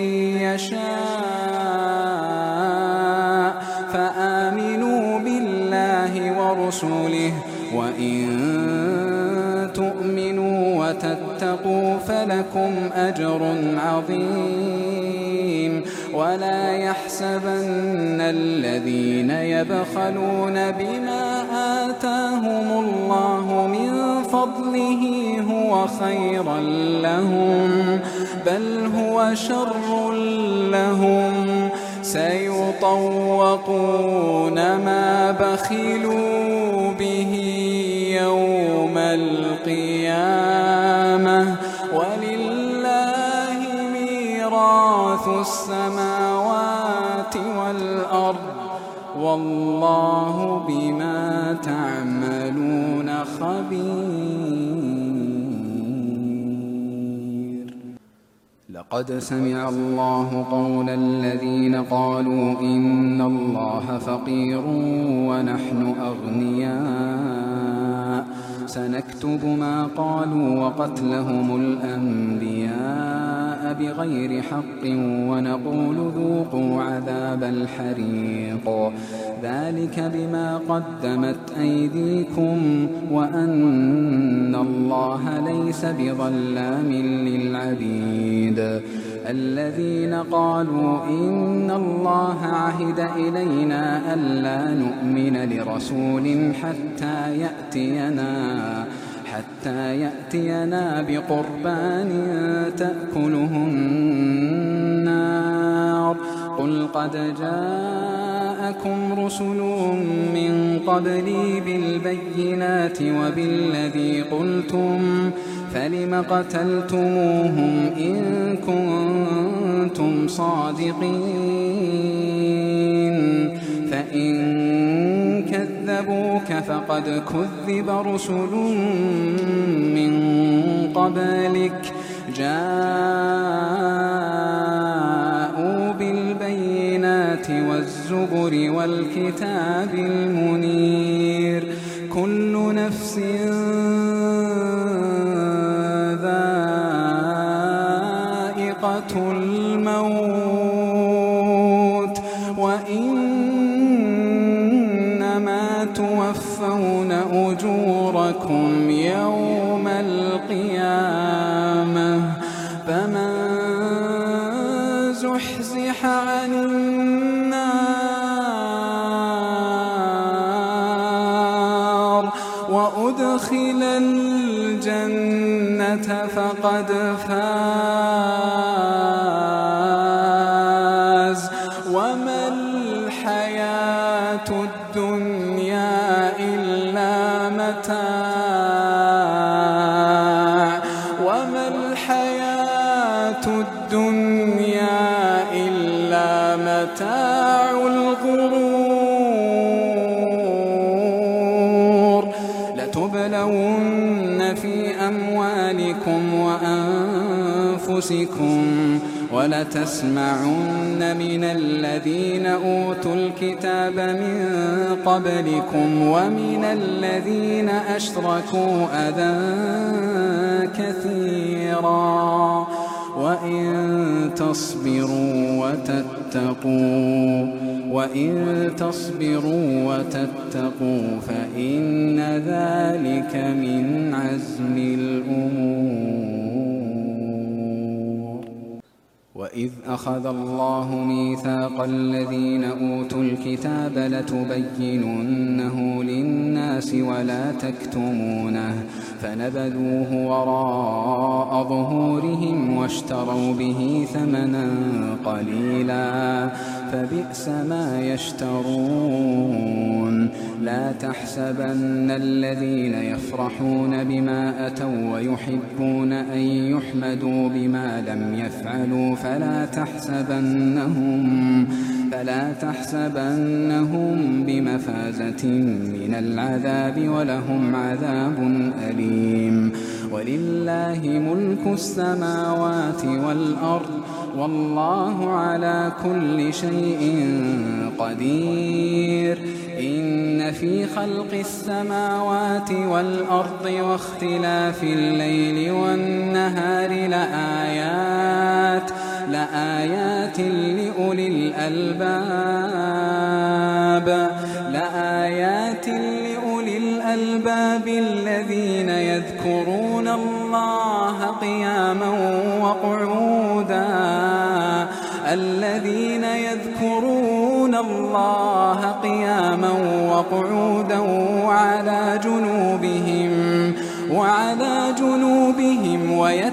يشاء فآمنوا بالله ورسله وإن تؤمنوا وتتقوا فلكم أجر عظيم. ولا يحسبن الذين يبخلون بما آتاهم الله من فضله هو خيرا لهم بل هو شر لهم سيطوقون ما بخلوا به يوم القيامة ولله ميراث السماوات والأرض والله بما تعملون خبير. لقد سمع الله قول الذين قالوا إن الله فقير ونحن أغنياء سنكتب ما قالوا وقتلهم الأنبياء بغير حق ونقول ذوقوا عذاب الحريق ذلك بما قدمت أيديكم وأن الله ليس بظلام للعبيد. الذين قالوا إن الله عهد إلينا ألا نؤمن لرسول حتى يأتينا حتى يأتينا بقربان تأكله النار قل قد جاءكم رسل من قبلي بالبينات وبالذي قلتم فلم قتلتموهم إن كنتم صادقين فإن كذبوك فقد كذب رسل من قبلك جاءوا بالبينات والزبر والكتاب المنير كل نفس ذائقة الموت وإنما توفون أجوركم يوم القيامة فمن زحزح وزحزح عن النار وأدخل الجنة فقد فاز. وما الحياة الدنيا إلا متاع وما الحياة الدنيا إلا متاع الغرور. لتبلون في أموالكم وأنفسكم ولتسمعن من الذين أوتوا الكتاب من قبلكم ومن الذين أشركوا أذى كثيرا وإن تصبروا وتتقوا وإن تصبروا وتتقوا فإن ذلك من عزم الأمور. وإذ أخذ الله ميثاق الذين أوتوا الكتاب لتبيننه للناس ولا تكتمونه فنبذوه وراء ظهورهم واشتروا به ثمنا قليلا فبئس ما يشترون. لا تحسبن الذين يفرحون بما أتوا ويحبون أن يحمدوا بما لم يفعلوا فلا تحسبنهم فلا تحسبنهم بمفازة من العذاب ولهم عذاب أليم. ولله ملك السماوات والأرض والله على كل شيء قدير. إن في خلق السماوات والأرض واختلاف الليل والنهار لآيات لآيات لأولي الألباب لآيات لأولي الألباب الذين يذكرون الله قياما وقعودا الذين يذكرون الله قياما وقعودا وعلى جنوبهم وعلى جنوبهم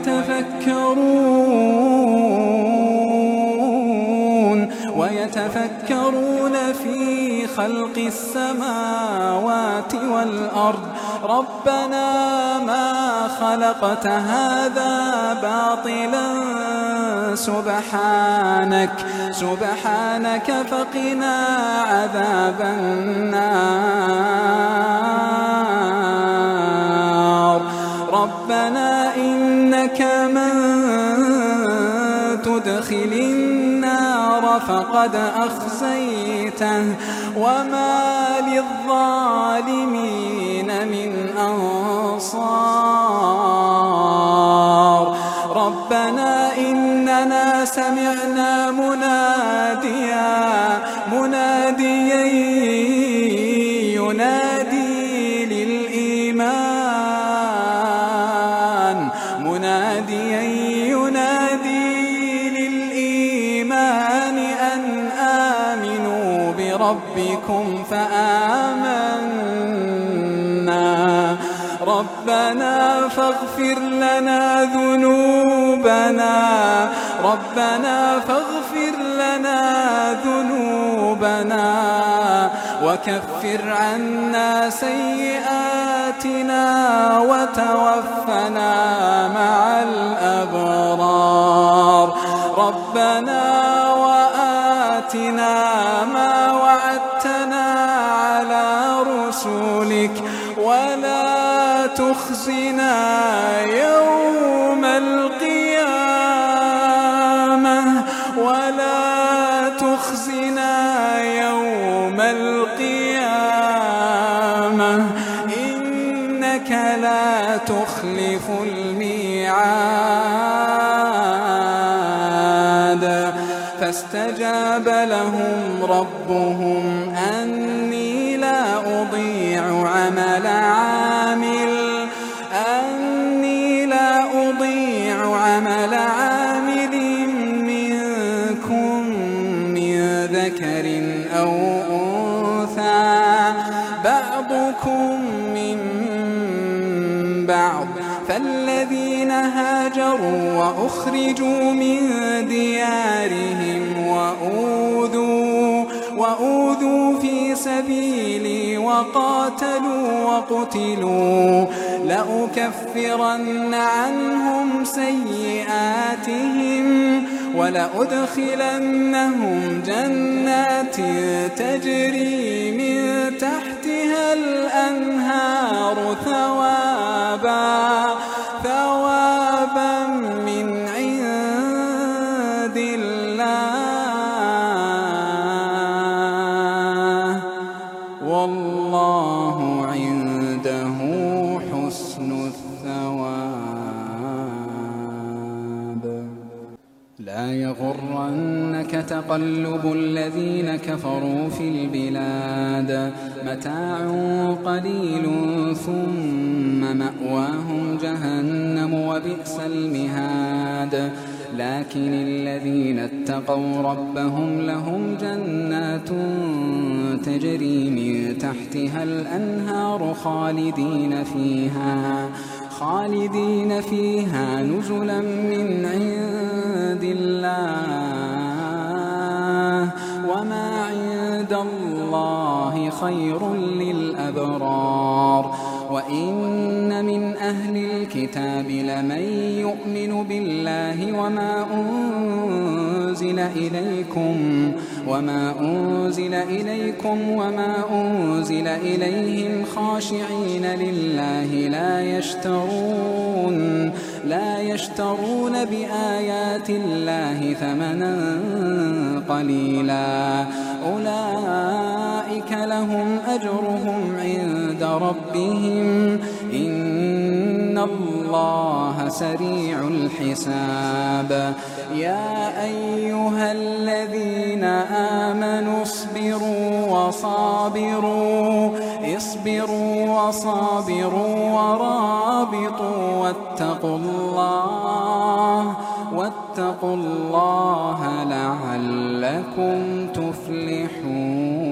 ويتفكرون ويتفكرون في خلق السماوات والأرض ربنا ما خلقت هذا باطلا سبحانك سبحانك فقنا عذاب النار. ربنا إنك من تدخل النار فقد أخزيته وما للظالمين من أنصار. ربنا إننا سمعنا مناديا مناديا ينادي للإيمان مناديا ينادي للإيمان أن آمنوا بربكم فآمنا. ربنا فاغفر لنا ذنوبنا ربنا فاغفر لنا ذنوبنا وكفر عنا سيئاتنا وتوفنا مع الأبرار. ربنا وآتنا ما وعدتنا على رسلك ولا تخزنا يوم القيامة ولا تخزنا يوم القيامة إنك لا تخلف الميعاد. فاستجاب لهم ربهم أني لا أضيع عمل عامل أني لا أضيع عمل عامل منكم ذكر أو أنثى بعضكم من بعض فالذين هاجروا وأخرجوا من ديارهم وأوذوا, وأوذوا في سبيلي وقاتلوا وقتلوا لأكفرن عنهم سيئاتهم ولأدخلنهم جنات تجري من تحتها الأنهار ثوابا ثوابا من عند الله والله عنده حسن الثواب. لا يغرنك تقلب الذين كفروا في البلاد متاع قليل ثم مأواهم جهنم وبئس المهاد. لكن الذين اتقوا ربهم لهم جنات تجري من تحتها الأنهار خالدين فيها خالدين فيها نزلا من عند الله وما عند الله خير للأبرار. وإن من أهل الكتاب لمن يؤمن بالله وما أنزل إليكم وما أنزل إليكم وما أنزل إليهم خاشعين لله لا يشترون لا يشترون بآيات الله ثمنا قليلا أولئك لهم أجرهم عند ربهم إن الله سريع الحساب. يا أيها الذين آمنوا اصبروا وصابروا اصبروا وصابروا ورابطوا واتقوا الله واتقوا الله لعلكم تفلحون.